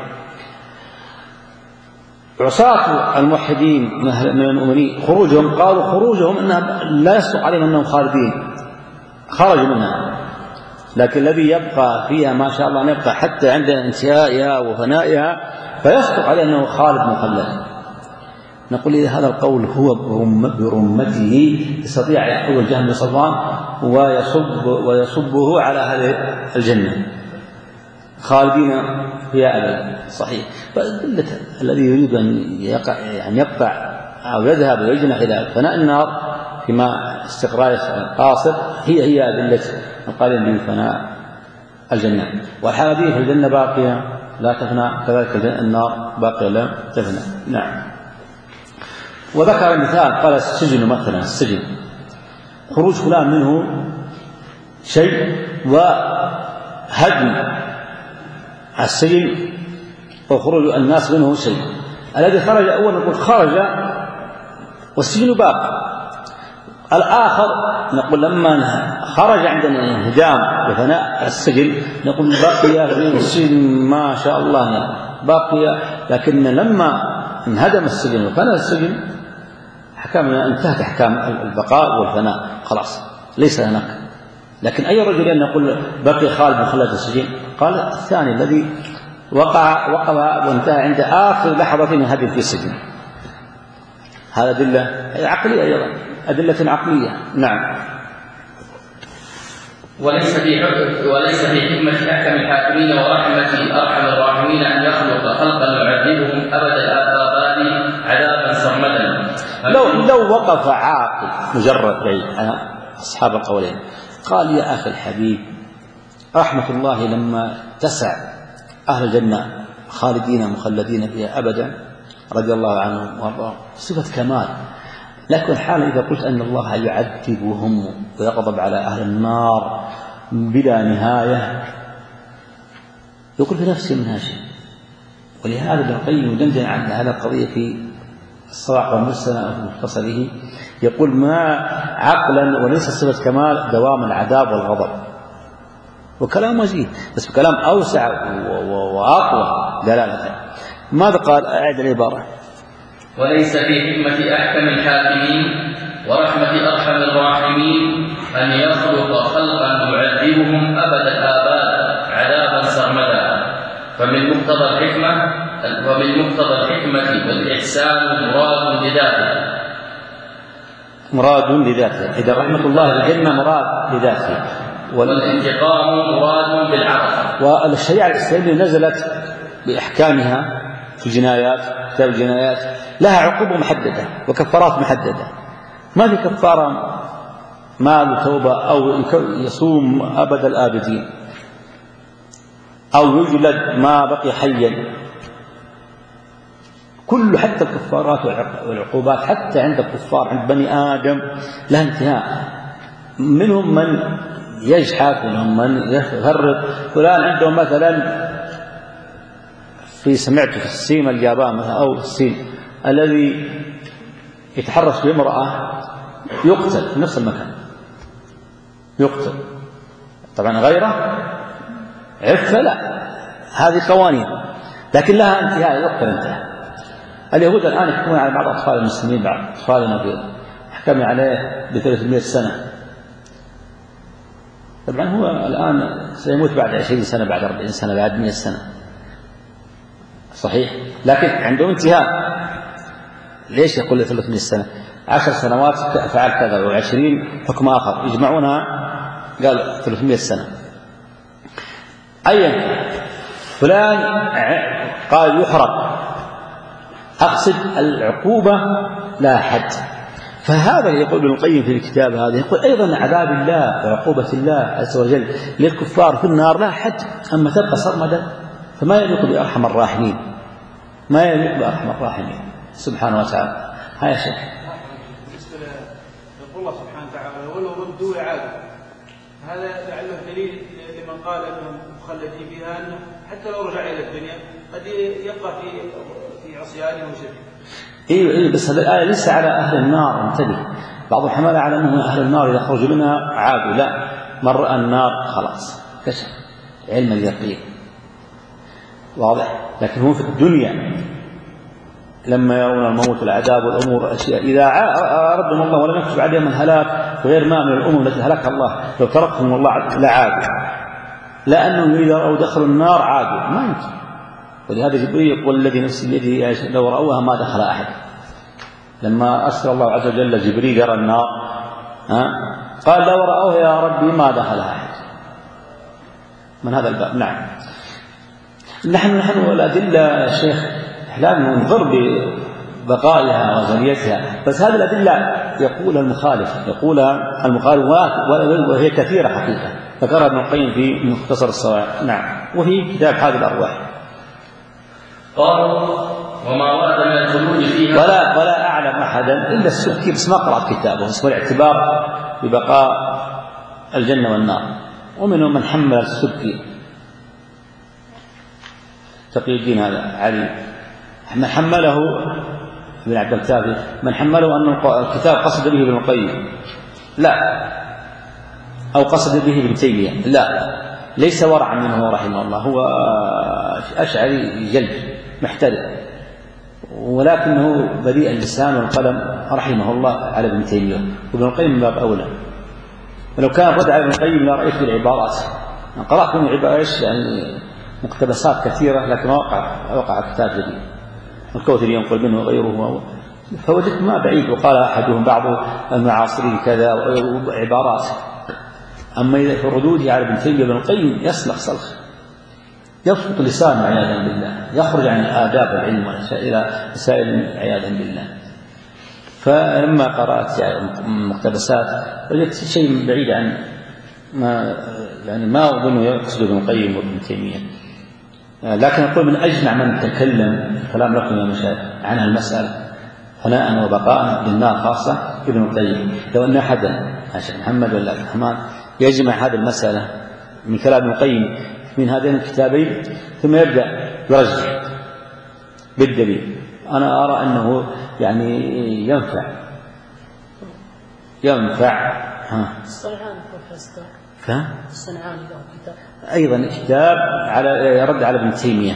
عصاة الموحدين من المؤمنين خروجهم قالوا خروجهم أنها لا يصدق عليهم أنهم خالدين، خرجوا منها، لكن الذي يبقى فيها ما شاء الله أن يبقى حتى عند انتهائها وفنائها فيصدق عليه أنه خالد مخلد. نقول إذا هذا القول هو برمته يستطيع يأخذ الجهم بصفوان ويصب ويصبه على هذه الجنة خالدين فيها أبدا. صحيح. الذي يريد أن يقع يعني يقطع أو يذهب ويجنح إلى فناء النار فيما استقرار قاصر هي هي أدلة القائلين بفناء الجنة. والحادثة في الجنة باقية لا تفنى، كذلك النار باقية لا تفنى. نعم. وذكر مثال قال السجن مثلا، السجن خروج فلان منه شيء وهدم السجن وخروج الناس منه شيء. الذي خرج أول نقول خرج والسجن باق. الآخر نقول لما خرج عندنا انهدام وفناء السجن نقول بقي في السجن ما شاء الله باقي، لكن لما انهدم السجن وفنى السجن حكمنا انتهت أحكام البقاء والفناء خلاص ليس هناك. لكن أي رجل نقول بقي خالد مخلد السجن؟ قال الثاني الذي وقع وقع وانتهى عند آخر لحظة من هدم في السجن. هذا أدلة عقلية أيضا، أدلة عقلية. نعم. وليس في وليس في حكمة أحكم الحاكمين ورحمة أرحم الراحمين أن يخلق خلقا يعذبهم أبد الآباد عذابا سرمدا. لو لو وقف عاقل مجرد بعيد أصحاب القولين قال يا أخي الحبيب رحمة الله لما تسع أهل الجنة خالدين مخلدين فيها أبدا رضي الله عنهم وارضاهم صفة كمال، لكن الحال إذا قلت أن الله يعذبهم ويغضب على أهل النار بلا نهاية يقول في نفسه منها شيء. ولهذا ابن القيم يدندن عن هذه القضية في الصواعق والمرسلة في مختصره يقول ما عقلا وليس صفة كمال دوام العذاب والغضب، وكلام مزيد بس بكلام أوسع وأقوى دلالة. ماذا قال؟ أعد العبارة. وليس في حكمة أحكم الحاكمين ورحمة أرحم الراحمين أن يخلق خلقا يعذبهم أبد الآباد عذابا سرمدا، فمن مقتضى الحكمة ومن مقتضى الحكمة والإحسان مراد لذاته مراد لذاته إذا رحمة الله الجنة مراد لذاته، والانتقام مراد بالعطف. والشريعة الإسلامية نزلت بأحكامها في الجنايات، كتاب الجنايات لها عقوبة محددة وكفارات محددة. ما في كفارة مال توبة أو يصوم أبد الآبدين أو يجلد ما بقي حيا. كل حتى الكفارات والعقوبات حتى عند الكفار عند بني آدم لها انتهاء. منهم من يجحف، منهم من يفرط. فلان عندهم مثلا في سمعت في الصين اليابان أو الصين الذي يتحرش بامرأة يقتل في نفس المكان، يقتل. طبعا غيره عفة لا، هذه قوانين لكن لها انتهاء، يقتل انتهى. اليهود الآن يحكمون على بعض أطفال المسلمين، بعض أطفالنا في حكم عليه بثلاثمائة سنة. طبعا هو الآن سيموت بعد عشرين سنة، بعد أربعين سنة، بعد مئة سنة. صحيح، لكن عندهم انتهاء. ليش يقول ثلاثمائة سنة؟ عشر سنوات فعل كذا وعشرين حكم آخر يجمعونها قال ثلاثمائة سنة. أيا فلان قال يحرق، أقصد العقوبة لا حد. فهذا يقول ابن القيم في الكتاب هذا، يقول أيضا عذاب الله وعقوبة الله عز وجل للكفار في النار لا حد، أما تبقى سرمدا فما يليق بأرحم الراحمين، ما يليق بأرحم الراحمين سبحانه وتعالى. ها يا شيخ. بالنسبة لقول الله سبحانه وتعالى ولو ردوا لعادوا، هذا لعله دليل لمن قال انهم مخلدين فيها انه حتى لو رجع الى الدنيا قد يبقى في في عصيانه وشركه. ايوه ايوه بس هذه الايه ليس على اهل النار، انتبه. بعض الحمال على انه اهل النار اذا خرجوا منها عادوا، لا، من راى النار خلاص كشف علم اليقين، واضح. لكن هو في الدنيا لما يرون الموت والعذاب والامور اشياء اذا اردهم الله ولم يكتب عليهم الهلاك غير ما من الامم التي هلكها الله لو تركهم الله لعادوا، لانهم اذا راوا دخلوا النار عادوا ما يمكن. ولهذا جبريل يقول الذي نفسي بيده لو رأوها ما دخل أحد. لما أسر الله عز وجل جبريل يرى النار ها قال لو رأوها يا ربي ما دخل أحد من هذا الباب. نعم نحن نحن والأدلة يا شيخ لا ننظر ببقائها وزنيتها، بس هذه الأدلة يقولها المخالف يقولها المخالفات وهي كثيرة حقيقة، ذكرها ابن القيم في مختصر الصواعق. نعم وفي كتاب حادي الأرواح. قالوا وما ورد من الخلود فيها ولا ولا أعلم أحدا إلا السبكي، بس ما قرأت كتابه، اسمه الاعتبار ببقاء الجنة والنار، ومنهم من حمل السبكي تقي الدين هذا علي، من حمله ابن عبد الكافي، من حمله أن الكتاب قصد به ابن القيم لا، أو قصد به ابن تيمية لا، ليس ورعا منه رحمه الله، هو أشعري جلد محترف، ولكنه بريء اللسان والقلم رحمه الله على ابن تيمية، وابن القيم من باب أولى. ولو كان رد على ابن القيم لا رأيت العبارات، قرأت من عبارات يعني مقتبسات كثيرة، لكن وقع وقع كتاب جديد الكوثري ينقل منه غيره، فوجدت ما بعيد، وقال أحدهم بعض المعاصرين كذا وعبارات. أما إذا في ردوده على ابن تيمية ابن القيم يسلخ سلخ، يفقد لسانه عياذا بالله، يخرج عن آداب العلم إلى مسائل عياذا بالله. فلما قرأت يعني مقتبسات وجدت شيء بعيد عن ما يعني ما أظن يقصد ابن القيم وابن تيمية، لكن أقول من أجمع من تكلم كلام لكم يا مشايخ عن المسألة فناء وبقاء للنار خاصة ابن القيم. لو أن أحدا الشيخ محمد ولا عبد الرحمن يجمع هذه المسألة من كلام ابن القيم من هذين الكتابين ثم يبدأ يرجع بالدليل، أنا أرى أنه يعني ينفع ينفع ها الصنعاني بروفيسور ها الصنعاني له كتاب أيضا كتاب على يرد على ابن تيمية،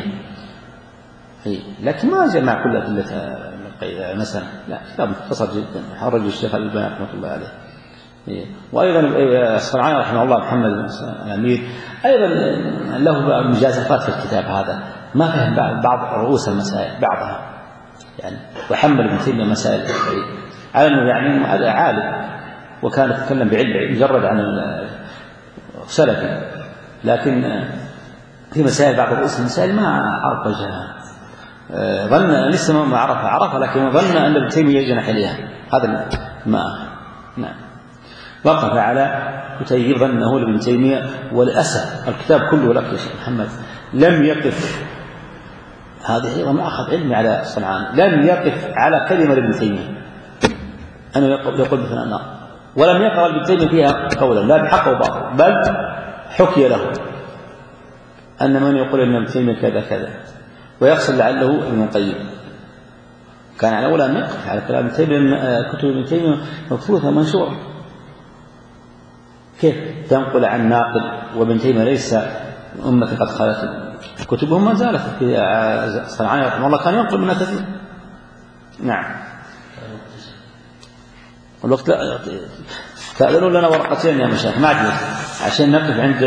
لكن ما جمع كل أدلة مثلا، لا كتاب مختصر جدا حرج الشيخ الألباني رحمة الله عليه. وأيضا الصنعاني رحمه الله محمد بن الأمير أيضا له مجازفات في الكتاب هذا، ما فهم بعض رؤوس المسائل بعضها يعني، وحمل ابن تيمية مسائل على أنه يعني عالم وكان يتكلم بعلم مجرد عن السلفي، لكن في مسائل بعض رؤوس المسائل ما عرف وجهها، ظن لسه ما عرفها عرفها لكن ظن أن ابن تيمية يجنح إليها، هذا ما نعم وقف على كتيب ظنه لابن تيمية. وللأسف الكتاب كله لك يا شيخ محمد لم يقف، هذه أيضا ما أخذ علمي على الصنعاني، لم يقف على كلمة لابن تيمية أنه يقول بثناء النار، ولم يقرأ ابن تيمية فيها قولا لا بحق وباطل، بل حكي له أن من يقول أن ابن تيمية كذا كذا ويقصد لعله ابن القيم، كان على أولا أن يقف على كلام ابن تيمية، كتب ابن تيمية مبثوثة منشورة، كيف تنقل عن ناقل وابن تيمية ليس أمة قد خلت، كتبهم ما زالت في صنعاني رحمه الله كان ينقل منها كثير. نعم والوقت لا تأذنوا لنا ورقتين يا مشايخ ما عندنا عشان نقف عند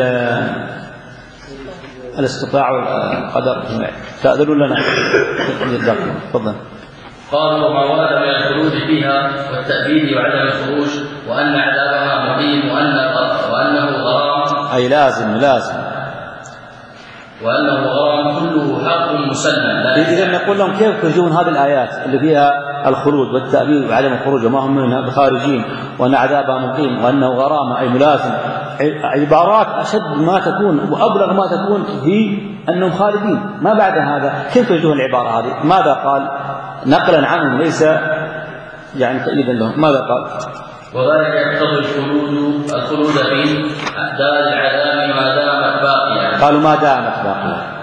الاستطاع والقدر، تأذنوا لنا تفضل. قالوا وما ورد من الخلود فيها والتأبيد وعدم الخروج وأن عذابها مقيم وأن وأنه غرام أي لازم لازم وأنه غرام كله حق مسلم. إذا نقول لهم كيف ترجون هذه الآيات اللي فيها الخلود والتأبيد وعدم الخروج وما هم منها بخارجين وأن عذابها مقيم وأنه غرامة أي ملازم، عبارات أشد ما تكون وأبلغ ما تكون في أنهم خالدين. ما بعد هذا كيف ترجون العبارة هذه؟ ماذا قال نقلا عنهم ليس يعني تأييدا لهم؟ ماذا قال؟ وذلك يقتضي الخلود الخلود في دار العذاب ما دامت باقية. قالوا ما دامت باقية،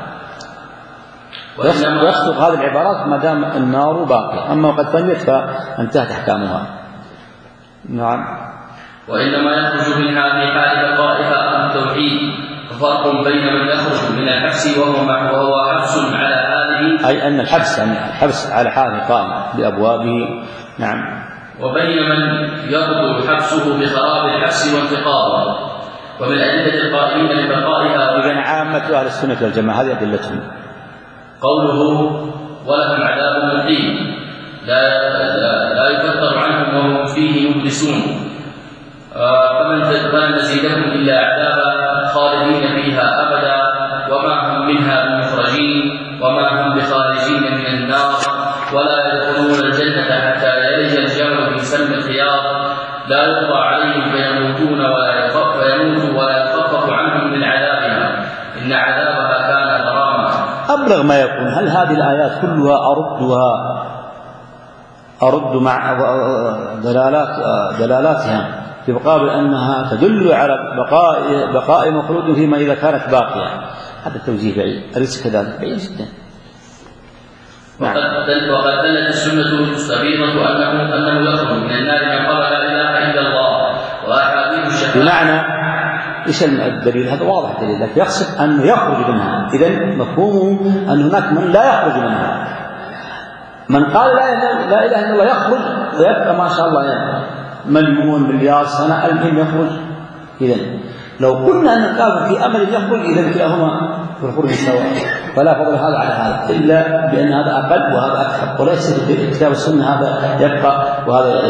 يصدق هذه العبارات ما دام النار باقية، أما قد فنيت فانتهت أحكامها. نعم. وإنما يخرج منها في حال بقائها عن التوحيد، ففرق بين من يخرج من الحبس وهو وهو حبس على حاله، أي أن الحبس يعني الحبس على حاله قائم بأبوابه. نعم. وبين من يبطل حبسه بخراب الحبس وانتقاضه. ومن أدلة القائلين ببقائها إذن عامة أهل السنة والجماعة هذه أدلتهم قوله ولهم عذاب مقيم لا لا يفتر عنهم وهم فيه يبلسون، فمن نزيدهم إلا عذابا خالدين فيها أبدا وما هم منها بمخرجين وما هم بخارجين من النار ولا يدخلون الجنة حتى يلج الجمل في سم الخياط لا يقضى عليهم فيموتون ولا فيموتوا ولا يخفف عنهم من عذابها إن عذابها كان غراما. أبلغ ما يكون. هل هذه الآيات كلها أردها أرد مع دلالات دلالاتها في مقابل أنها تدل على بقاء بقاء مخلود فيما إذا كانت باقية؟ هذا التوجيه بعيد، أليس كذلك؟ بعيد جدا. وقد وقد دلت السنة المستبيضة أنه أنه يخرج من النار من قال لا إله إلا الله وأحاديث الشفاعة. بمعنى إيش الدليل؟ هذا واضح الدليل، لكن يقصد أنه يخرج منها. إذن مفهومه أن هناك من لا يخرج منها. من قال لا إله إلا الله يخرج ويبقى ما شاء الله يعني مليون مليار سنة المهم يخرج. إذن لو قلنا أن الكافر في أمل يخرج إذن كلاهما في الخروج سواء، فلا فضل هذا على هذا إلا بأن هذا أقل وهذا أكثر، وليس في كتاب السنة هذا يبقى وهذا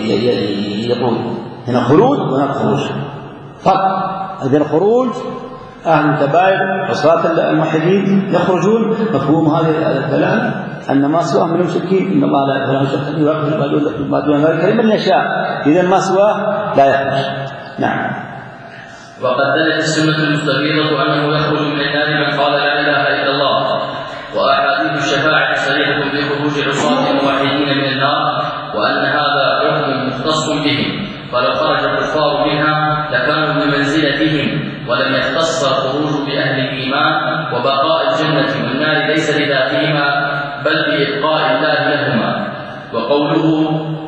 يقول هنا خروج وهنا خروج فرق. إذن الخروج أهل الكبائر وصلاة الموحدين يخرجون، مفهوم هذا الكلام أن ما سواه من المشركين إن الله لا يغفر له شركا ويغفر ما دون ذلك لمن يشاء، إذن ما سواه لا يخرج. نعم. وقد دلت السنة المستبيضة أنه يخرج من النار من قال لا إله إلا الله وأحاديث الشفاعة صريحة بخروج عصاة الموحدين من النار وأن هذا حكم مختص بهم، فلو خرج الكفار منها لكانوا بمنزلتهم ولم يختص الخروج بأهل الإيمان، وبقاء الجنة والنار ليس لذاتهما بل بإبقاء الله لهما. وقوله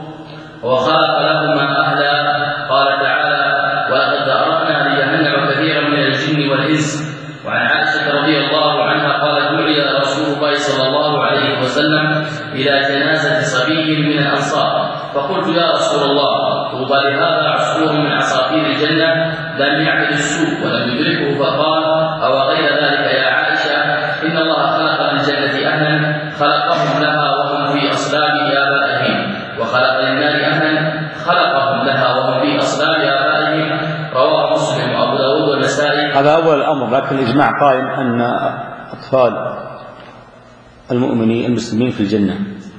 وخلق لهما أهلا قال تعالى ولقد ذرأنا لجهنم كثيرا من الجن والإنس. وعن عائشة رضي الله عنها قالت دعي رسول الله صلى الله عليه وسلم إلى جنازة صبي من الأنصار فقلت يا رسول الله طوبى لهذا عصفور من عصافير الجنة لم يعمل السوء ولم يدركه، فقال أو غير ذلك يا عائشة إن الله خلق للجنة أهلا خلقهم لها وهم في أصلاب آبائهم وخلق للنار أهلا خلقهم لها وهم في أصلاب آبائهم. رواه مسلم وأبو داود والنسائي. هذا أول الأمر، لكن الإجماع قائم أن أطفال المؤمنين المسلمين في الجنة.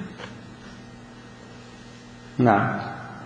نعم.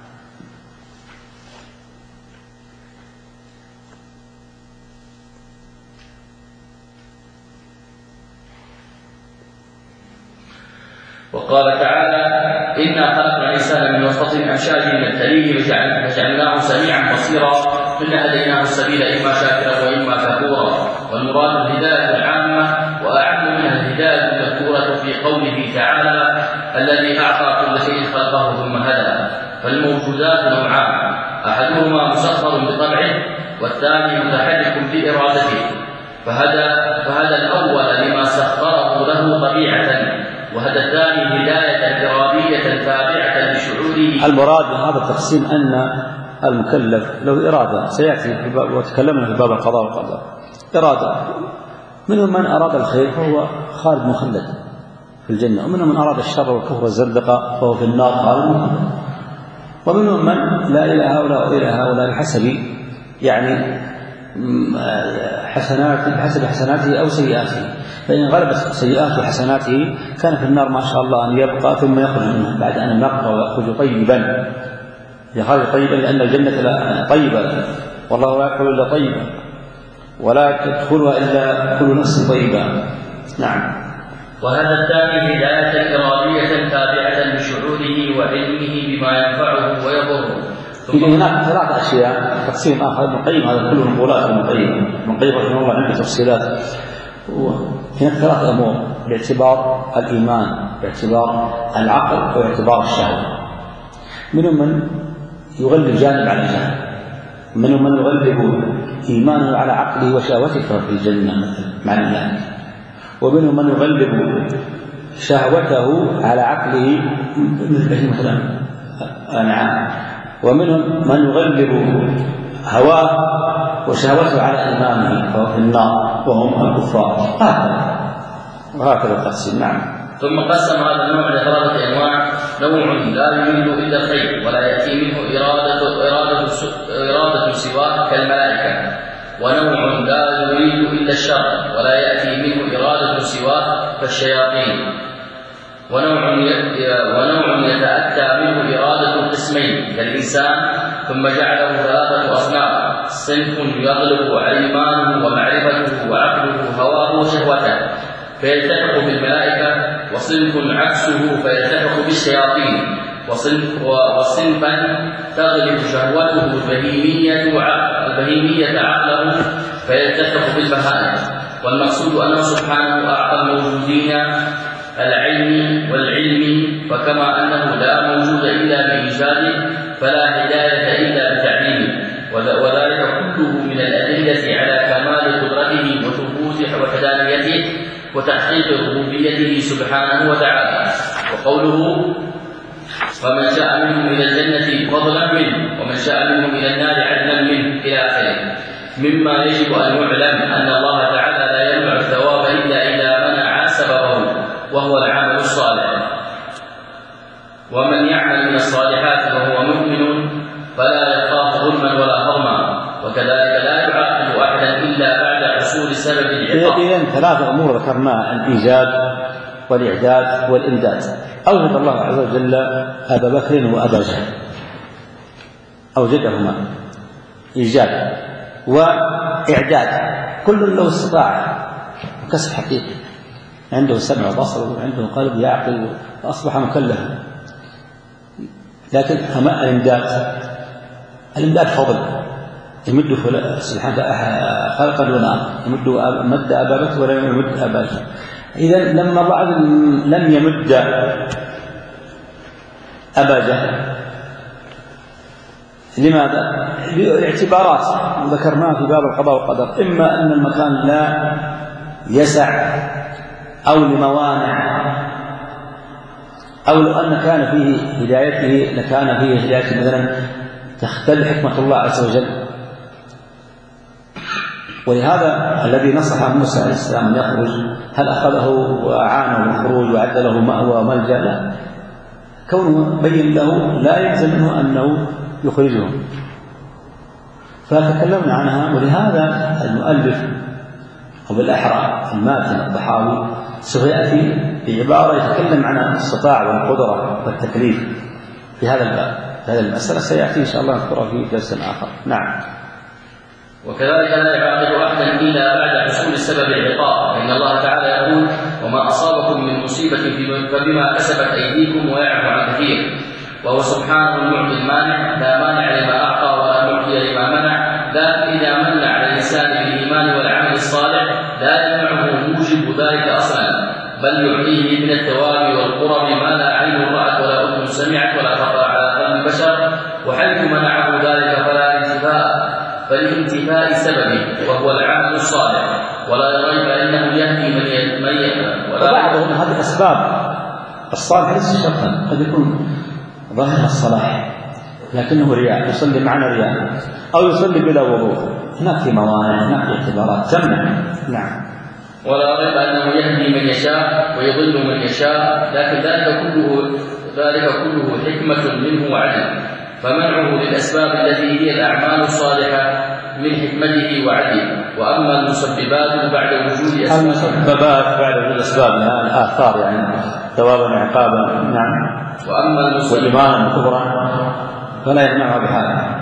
وقال تعالى إنا خلقنا الإنسان من نطفة أمشاج نبتليه فجعلناه سميعا بصيرا إنا هديناه السبيل إما شاكرا وإما كفورا. والمراد الهداية العامة وأعم منها الهداية المذكورة في قوله تعالى الذي أعطى كل شيء خلقه ثم هدى. فالموجودات نوعان، أحدهما مسخر بطبعه والثاني متحرك في إرادته، فهدى فهدى الأول لما سخره له طبيعة وهذا الثاني هداية إرادية تابعة لشعوره. المراد من هذا التقسيم أن المكلف له إرادة سيأتي وتكلمنا في باب القضاء والقدر. إرادة منهم من أراد الخير فهو خالد مخلد، في الجنة، ومنهم من أراد الشر والكفر والزندقة فهو في النار خالد، ومنهم من لا إلى هؤلاء وإلى هؤلاء بحسب يعني حسنات بحسب حسناته أو سيئاته، فإن غلبت سيئاته حسناته كان في النار ما شاء الله أن يبقى ثم يخرج منها بعد أن يبقى ويخرج طيبا، يخرج طيبا لأن الجنة طيبة والله لا يدخل إلا طيبا ولا تدخلها إلا كل نفس طيبة. نعم. وهذا الثاني هداية إرادية تابعة لشعوره وعلمه بما ينفعه ويضره. إذا هناك ثلاث أشياء تقسيم آخر ابن القيم، هذا كله مقولات ابن القيم، ابن القيم رحمه الله عنده تفصيلات. هناك ثلاث أمور باعتبار الإيمان، باعتبار العقل، واعتبار الشهوة. منهم من يغلب جانب على جانب، منهم من يغلب إيمانه على عقله وشهوته في الجنة مثلا مع الملائكة، ومنهم من يغلب شهوته على عقله مثل مثلا أنعام، ومنهم من يغلب هواه وشهوته على إيمانه فهو في النار وهم الكفار. هكذا وهكذا التقسيم. نعم. ثم قسم هذا النوع لثلاثة أنواع: نوع لا يريد إلا الخير ولا يأتي منه إرادة إرادة إرادة سواه كالملائكة، ونوع لا يريد إلا الشر ولا يأتي منه إرادة سواه كالشياطين، ونوع ونوع يتأتى منه إرادة القسمين كالإنسان، ثم جعله ثلاثة أصناف: صنف يغلب إيمانه ومعرفته وعقله هواه وشهوته فيلتحق بالملائكة، وصنف عكسه فيلتحق بالشياطين، وصنف وصنفا تغلب شهوته البهيمية البهيمية عقله فيلتحق بالبهائم. والمقصود أنه سبحانه أعطى الموجودين العلم والعلم، فكما أنه لا موجود إلا بإيجاده فلا هداية إلا بتعليمه، وذلك كله من الأدلة على كمال قدرته وثبوت وحدانيته وتحقيق ربوبيته سبحانه وتعالى. وقوله: فمن شاء منهم إلى الجنة فضلا منه ومن شاء منهم إلى النار عدلا منه إلى آخره، مما يجب أن يعلم أن الله تعالى لا يمنع الثواب إلا إذا منع سببه وهو العمل الصالح. ومن يعمل من الصالحات وهو مؤمن فلا يخاف ظلما ولا هضما، وكذلك لا يعاقب أحدا إلا بعد حصول سبب العقاب. إذن ثلاث أمور ذكرناها: الإيجاد والإعداد والإمداد. أوجد الله عز وجل أبا بكر وأبا جهل، أوجدهما إيجاد وإعداد، كل له استطاع وكسب حقيقي، عنده سمع وبصر وعنده قلب يعقل وأصبح مكلفا. لكن أما الإمداد، الإمداد فضل، يمد سبحانه خلقا ونار، يمد مد أبا بكر ولا يمد أبا جهل. إذا لما بعض لم يمد أبا جهل، لماذا؟ باعتبارات ذكرناها في باب القضاء والقدر: إما أن المكان لا يسع، أو لموانع، أو لو أن كان فيه هدايته لكان فيه هدايته مثلا تختل حكمة الله عز وجل. ولهذا الذي نصح موسى عليه السلام أن يخرج، هل أخذه وأعانه بالخروج وأعد له مأوى وملجأ؟ لا، كونه بين له لا يلزم منه أنه يخرجهم، فتكلمنا عنها. ولهذا المؤلف أو بالأحرى الماتن الطحاوي سوف يأتي بعبارة يتكلم عن الاستطاعة والقدرة والتكليف في هذا الباب، هذه المسألة سيأتي إن شاء الله نذكرها في درس آخر. نعم. وكذلك لا يعاقب أحدا إلا بعد حصول سبب العقاب، إن الله تعالى يقول: وما أصابكم من مصيبة فبما كسبت أيديكم ويعفو عن كثير. وهو سبحانه المعطي المانع، لا مانع لما أعطى ولا معطي لما منع. لكن إذا منع على الإنسان بالإيمان والعمل الصالح لا يمنعه موجب ذلك أصلا، بل يعطيه من الثواب والقرب ما لا عين رأت ولا أذن سمعت ولا خطر على قلب بشر. وحيث منعه ذلك فلا انتفاء فلانتفاء سببه وهو العمل الصالح، ولا ريب أنه يهدي من يتميز. وبعضهم هذه الأسباب الصالح ليس شرطا، قد يكون ظاهر الصلاح لكنه رياء، يصلي معنا رياء، أو يصلي بلا وضوء، هناك في موانع، هناك اعتبارات تمنع. نعم. ولا ريب أنه يهدي من يشاء ويضل من يشاء، لكن ذلك كله ذلك كله حكمة منه وعدل، فمنعه للأسباب التي هي الأعمال الصالحة من حكمته وعدله. وأما المسببات بعد وجود أسباب المسببات بعد وجود أسباب لها الآثار يعني ثوابا عقابا، نعم، وأما المسببات وإيمانا كفرا فلا يمنعها بحال.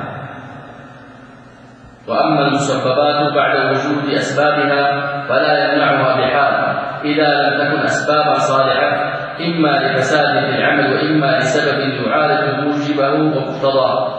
وأما المسببات بعد وجود أسبابها فلا يمنعها بحال إذا لم تكن أسبابا صالحة، إما لفساد في العمل وإما لسبب يعارض موجبه ومقتضاه،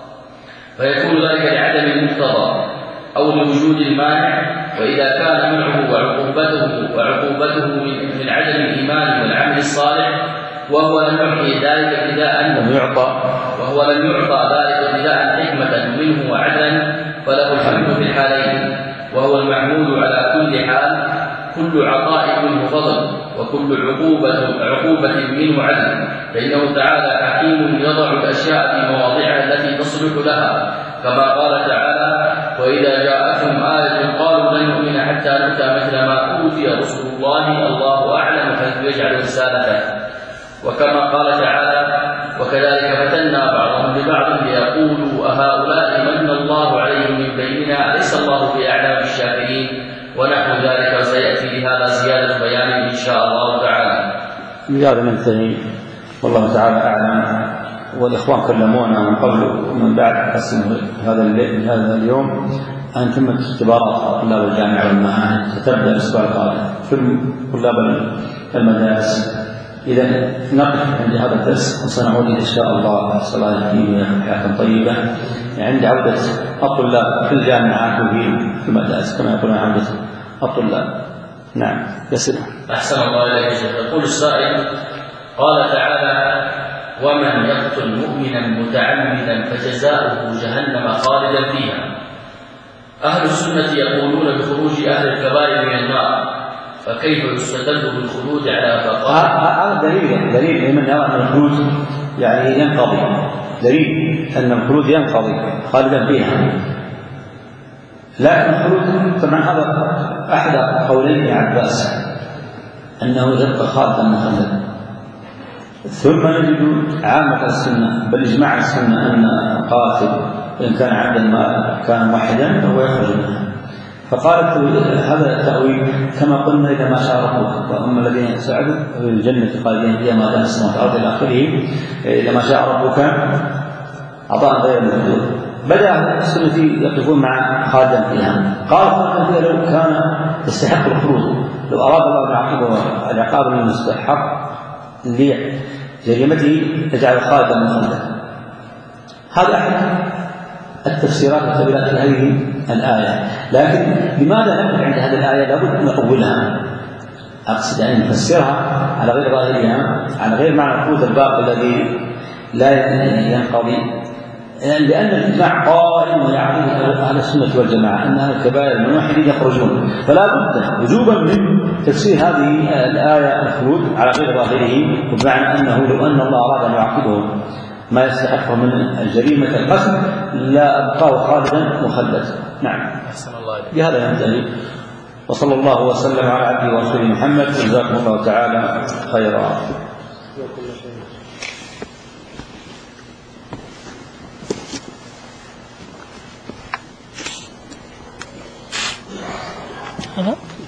فيكون ذلك لعدم المقتضى أو لوجود المانع. وإذا كان منعه وعقوبته وعقوبته من عدم الإيمان والعمل الصالح وهو لم يعطي ذلك ابتداء لم يعطى وهو لم يعطى ذلك ابتداء حكمة منه وعدلا، فله الحمد في الحالين، وهو المحمود على كل حال. كل عطاء منه فضل، وكل عقوبة عقوبة منه عدل، فإنه تعالى حكيم يضع الأشياء في مواضعها التي تصلح لها، كما قال تعالى: وإذا جاءتهم آية قالوا لن نؤمن حتى نؤتى مثل ما أوتي رسل الله الله أعلم حيث يجعل رسالته. وكما قال تعالى: وكذلك فتنا بعضهم ببعض ليقولوا أهؤلاء من الله عليهم من بيننا أليس الله بأعلم بالشاكرين، ونحو ذلك، وسيأتي لهذا زيادة بيان إن شاء الله تعالى. بهذا ننتهي، والله تعالى أعلم. والإخوان كلمونا من قبل ومن بعد قسم هذا هذا اليوم أن تمت اختبارات طلاب الجامعة والمعاهد ستبدأ الأسبوع القادم في طلاب المدارس. إذا نقف عند هذا الدرس وسنعود إن شاء الله صلاة حياة طيبة عند عودة الطلاب في الجامعات وفي المدارس كما يقولون عودة الطلاب. نعم، يسلم. أحسن الله إليك شيخ. يقول السائل: قال تعالى: ومن يقتل مؤمنا متعمدا فجزاؤه جهنم خالدا فيها. أهل السنة يقولون بخروج أهل الكبائر من النار، فكيف يستدل بالخلود على بقاء؟ هذا دليل دليل لمن يرى أن الخلود يعني ينقضي، دليل أن الخلود ينقضي خالدا فيها. لكن الخلود طبعا هذا أحد قولين عباس أنه يبقى خالدا مخلدا. ثم نجد عامة السنة بل إجماع السنة أن القاتل إن كان عبدا ما كان واحدا فهو يخرج منها. فقالت هذا التأويل كما قلنا: إذا ما شاء ربك، وأما الذين سعدوا في الجنة خالدين فيها ما دام السماوات والأرض إلى آخره. إذا ما شاء ربك عطاء غير محدود. بدأ السنة يقفون مع خالدا فيها. قال خالدا فيها لو كان يستحق الخروج، لو أراد الله أن يعاقبه العقاب المستحق لجريمته لجعل خالدا مخلدا. هذا أحد التفسيرات والتأويلات لهذه الآية. لكن لماذا نقف عند هذه الآية؟ لابد أن نقولها، أقصد أن نفسرها على غير ظاهرها، على غير معنى الخروج الباقي الذي لا ينقضي، لأن الإجماع قائم ويعرض أهل السنة والجماعة أن أهل الكبائر الموحدين يخرجون، فلا بد وجوبا من تفسير هذه الآية الخروج على غير ظاهره، وبمعنى أنه لو أن الله أراد أن يعاقبه ما يستحقه من الجريمة القتل لا أبقاه خالدا مخلدا. نعم، بهذا ينتهي. وصلى الله وسلم على عبده ورسوله محمد، جزاكم الله تعالى خيرا. أنا